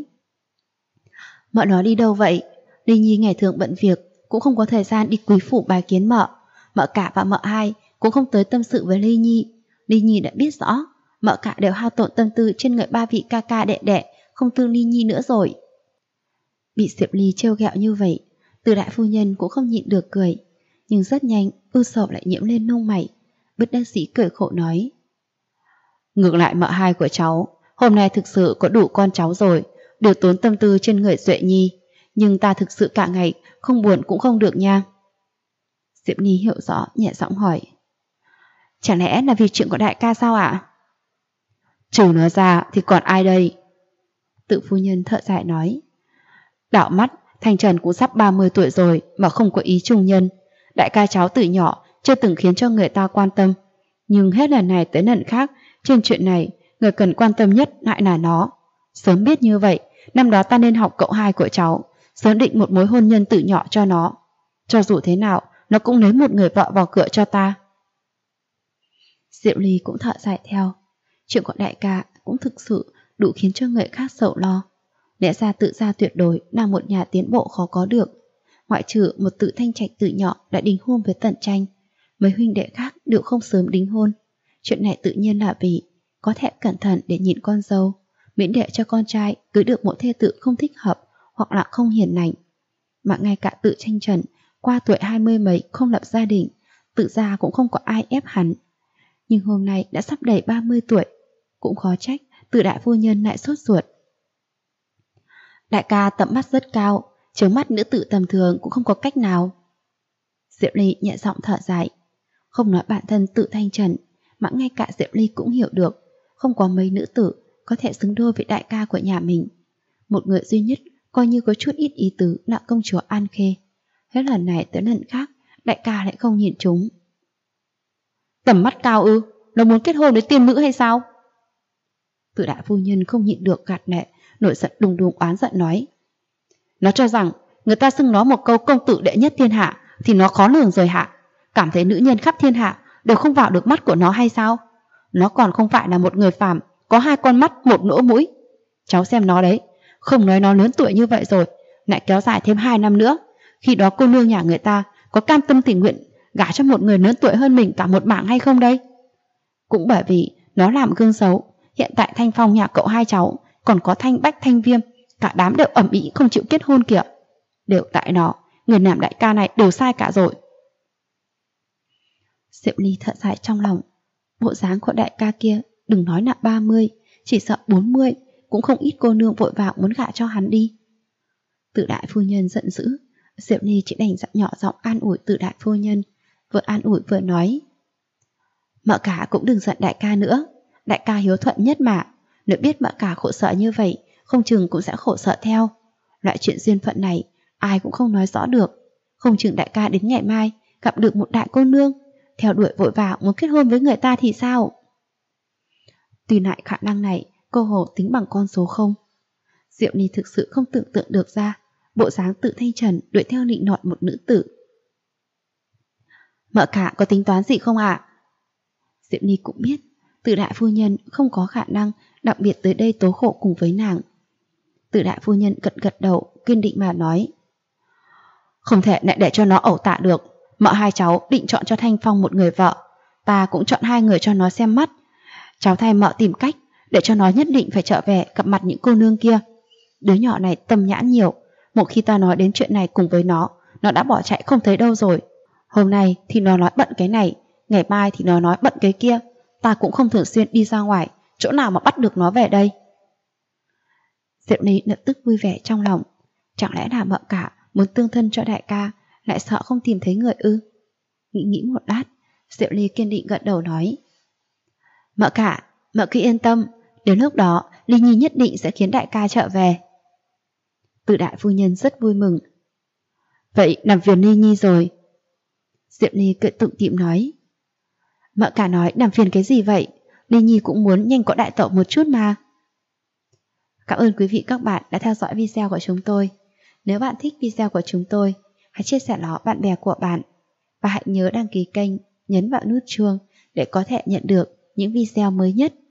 mợ nói đi đâu vậy? Ly Nhi ngày thường bận việc, cũng không có thời gian đi quý phủ bài kiến mợ. Mợ cả và mợ hai cũng không tới tâm sự với Ly Nhi. Ly Nhi đã biết rõ, mợ cả đều hao tổn tâm tư trên người 3 vị ca ca đệ đệ, không thương Ly Nhi nữa rồi. Bị Diệm Ly trêu ghẹo như vậy, Từ đại phu nhân cũng không nhịn được cười, nhưng rất nhanh ưu sầu lại nhiễm lên lông mày, bất đắc dĩ cười khổ nói, ngược lại mợ hai của cháu hôm nay thực sự có đủ con cháu rồi, đều tốn tâm tư trên người Duệ Nhi, nhưng ta thực sự cả ngày không buồn cũng không được nha. Diệm Ly hiểu rõ, nhẹ giọng hỏi, chẳng lẽ là vì chuyện của đại ca sao ạ? Trừ nó ra thì còn ai đây? Tự phu nhân thở dài nói, đảo mắt Thanh Trần cũng sắp 30 tuổi rồi mà không có ý trung nhân. Đại ca cháu từ nhỏ chưa từng khiến cho người ta quan tâm, nhưng hết lần này tới lần khác, trên chuyện này người cần quan tâm nhất lại là nó. Sớm biết như vậy, năm đó ta nên học cậu hai của cháu, sớm định một mối hôn nhân từ nhỏ cho nó. Cho dù thế nào, nó cũng lấy một người vợ vào cửa cho ta. Diệu Ly cũng thở dài theo. Chuyện của đại ca cũng thực sự đủ khiến cho người khác sầu lo. Lẽ ra tự gia tuyệt đối là một nhà tiến bộ khó có được. Ngoại trừ một Tự Thanh Trạch từ nhỏ đã đính hôn với Tần Tranh, mấy huynh đệ khác đều không sớm đính hôn. Chuyện này tự nhiên là vì có thể cẩn thận để nhìn con dâu, miễn để cho con trai cưới được một thê tử không thích hợp hoặc là không hiền lành. Mà ngay cả Tự Tranh Trần qua tuổi 20 mấy không lập gia đình, tự ra cũng không có ai ép hắn. Nhưng hôm nay đã sắp đầy 30 tuổi, cũng khó trách Từ đại phu nhân lại sốt ruột. Đại ca tầm mắt rất cao, chớ mắt nữ tử tầm thường cũng không có cách nào. Diệu Ly nhẹ giọng thở dài. Không nói bản thân Tự Thanh Trần, mà ngay cả Diệu Ly cũng hiểu được, không có mấy nữ tử có thể xứng đôi với đại ca của nhà mình. Một người duy nhất coi như có chút ít ý tứ là công chúa An Khê. Hết lần này tới lần khác, đại ca lại không nhìn chúng. Tầm mắt cao ư? Nó muốn kết hôn với tiên nữ hay sao? Tự đại phu nhân không nhịn được gạt lệ, nổi giận đùng đùng oán giận nói. Nó cho rằng người ta xưng nó một câu công tử đệ nhất thiên hạ thì nó khó lường rồi hạ. Cảm thấy nữ nhân khắp thiên hạ đều không vào được mắt của nó hay sao? Nó còn không phải là một người phàm, có 2 con mắt, 1 lỗ mũi. Cháu xem nó đấy, không nói nó lớn tuổi như vậy rồi lại kéo dài thêm 2 năm nữa. Khi đó cô nương nhà người ta có cam tâm tình nguyện gả cho một người lớn tuổi hơn mình cả một bảng hay không đây? Cũng bởi vì nó làm gương xấu, hiện tại Thanh Phong nhà cậu hai cháu, còn có Thanh Bách, Thanh Viêm, cả đám đều ầm ĩ không chịu kết hôn kìa. Đều tại nó, người làm đại ca này đều sai cả rồi. Diệu Ly thở dài trong lòng. Bộ dáng của đại ca kia đừng nói là 30, chỉ sợ 40 cũng không ít cô nương vội vàng muốn gả cho hắn đi. Từ đại phu nhân giận dữ, Diệu Ly chỉ đành nhỏ giọng an ủi Từ đại phu nhân, vừa an ủi vừa nói: Mợ cả cũng đừng giận đại ca nữa, đại ca hiếu thuận nhất mà, nếu biết mợ cả khổ sở như vậy, không chừng cũng sẽ khổ sở theo. Loại chuyện duyên phận này ai cũng không nói rõ được, không chừng đại ca đến ngày mai gặp được một đại cô nương, theo đuổi vội vàng muốn kết hôn với người ta thì sao? Tuy lại khả năng này cô hồ tính bằng con số không. Diệu Ly thực sự không tưởng tượng được ra bộ dáng Tự Thanh Trần đuổi theo nịnh nọt một nữ tử. Mợ cả có tính toán gì không ạ? Diệu Ly cũng biết Từ đại phu nhân không có khả năng đặc biệt tới đây tố khổ cùng với nàng. Từ đại phu nhân gật đầu kiên định mà nói: Không thể lại để cho nó ẩu tả được. Mợ hai cháu định chọn cho Thanh Phong một người vợ, ta cũng chọn 2 người cho nó xem mắt. Cháu thay mợ tìm cách để cho nó nhất định phải trở về gặp mặt những cô nương kia. Đứa nhỏ này tâm nhãn nhiều, một khi ta nói đến chuyện này cùng với nó đã bỏ chạy không thấy đâu rồi. Hôm nay thì nó nói bận cái này, ngày mai thì nó nói bận cái kia, ta cũng không thường xuyên đi ra ngoài, chỗ nào mà bắt được nó về đây. Diệu Ly lập tức vui vẻ trong lòng. Chẳng lẽ là mợ cả muốn tương thân cho đại ca, lại sợ không tìm thấy người ư? Nghĩ một lát, Diệu Ly kiên định gật đầu nói: Mợ cả, mợ cứ yên tâm, đến lúc đó Ly Nhi nhất định sẽ khiến đại ca trở về. Từ đại phu nhân rất vui mừng. Vậy làm phiền Ly Nhi rồi. Diệu Ly cười tủm tỉm nói: Mợ cả nói làm phiền cái gì vậy? Ly Nhi cũng muốn nhanh có đại tẩu một chút mà. Cảm ơn quý vị các bạn đã theo dõi video của chúng tôi. Nếu bạn thích video của chúng tôi, hãy chia sẻ nó bạn bè của bạn. Và hãy nhớ đăng ký kênh, nhấn vào nút chuông để có thể nhận được những video mới nhất.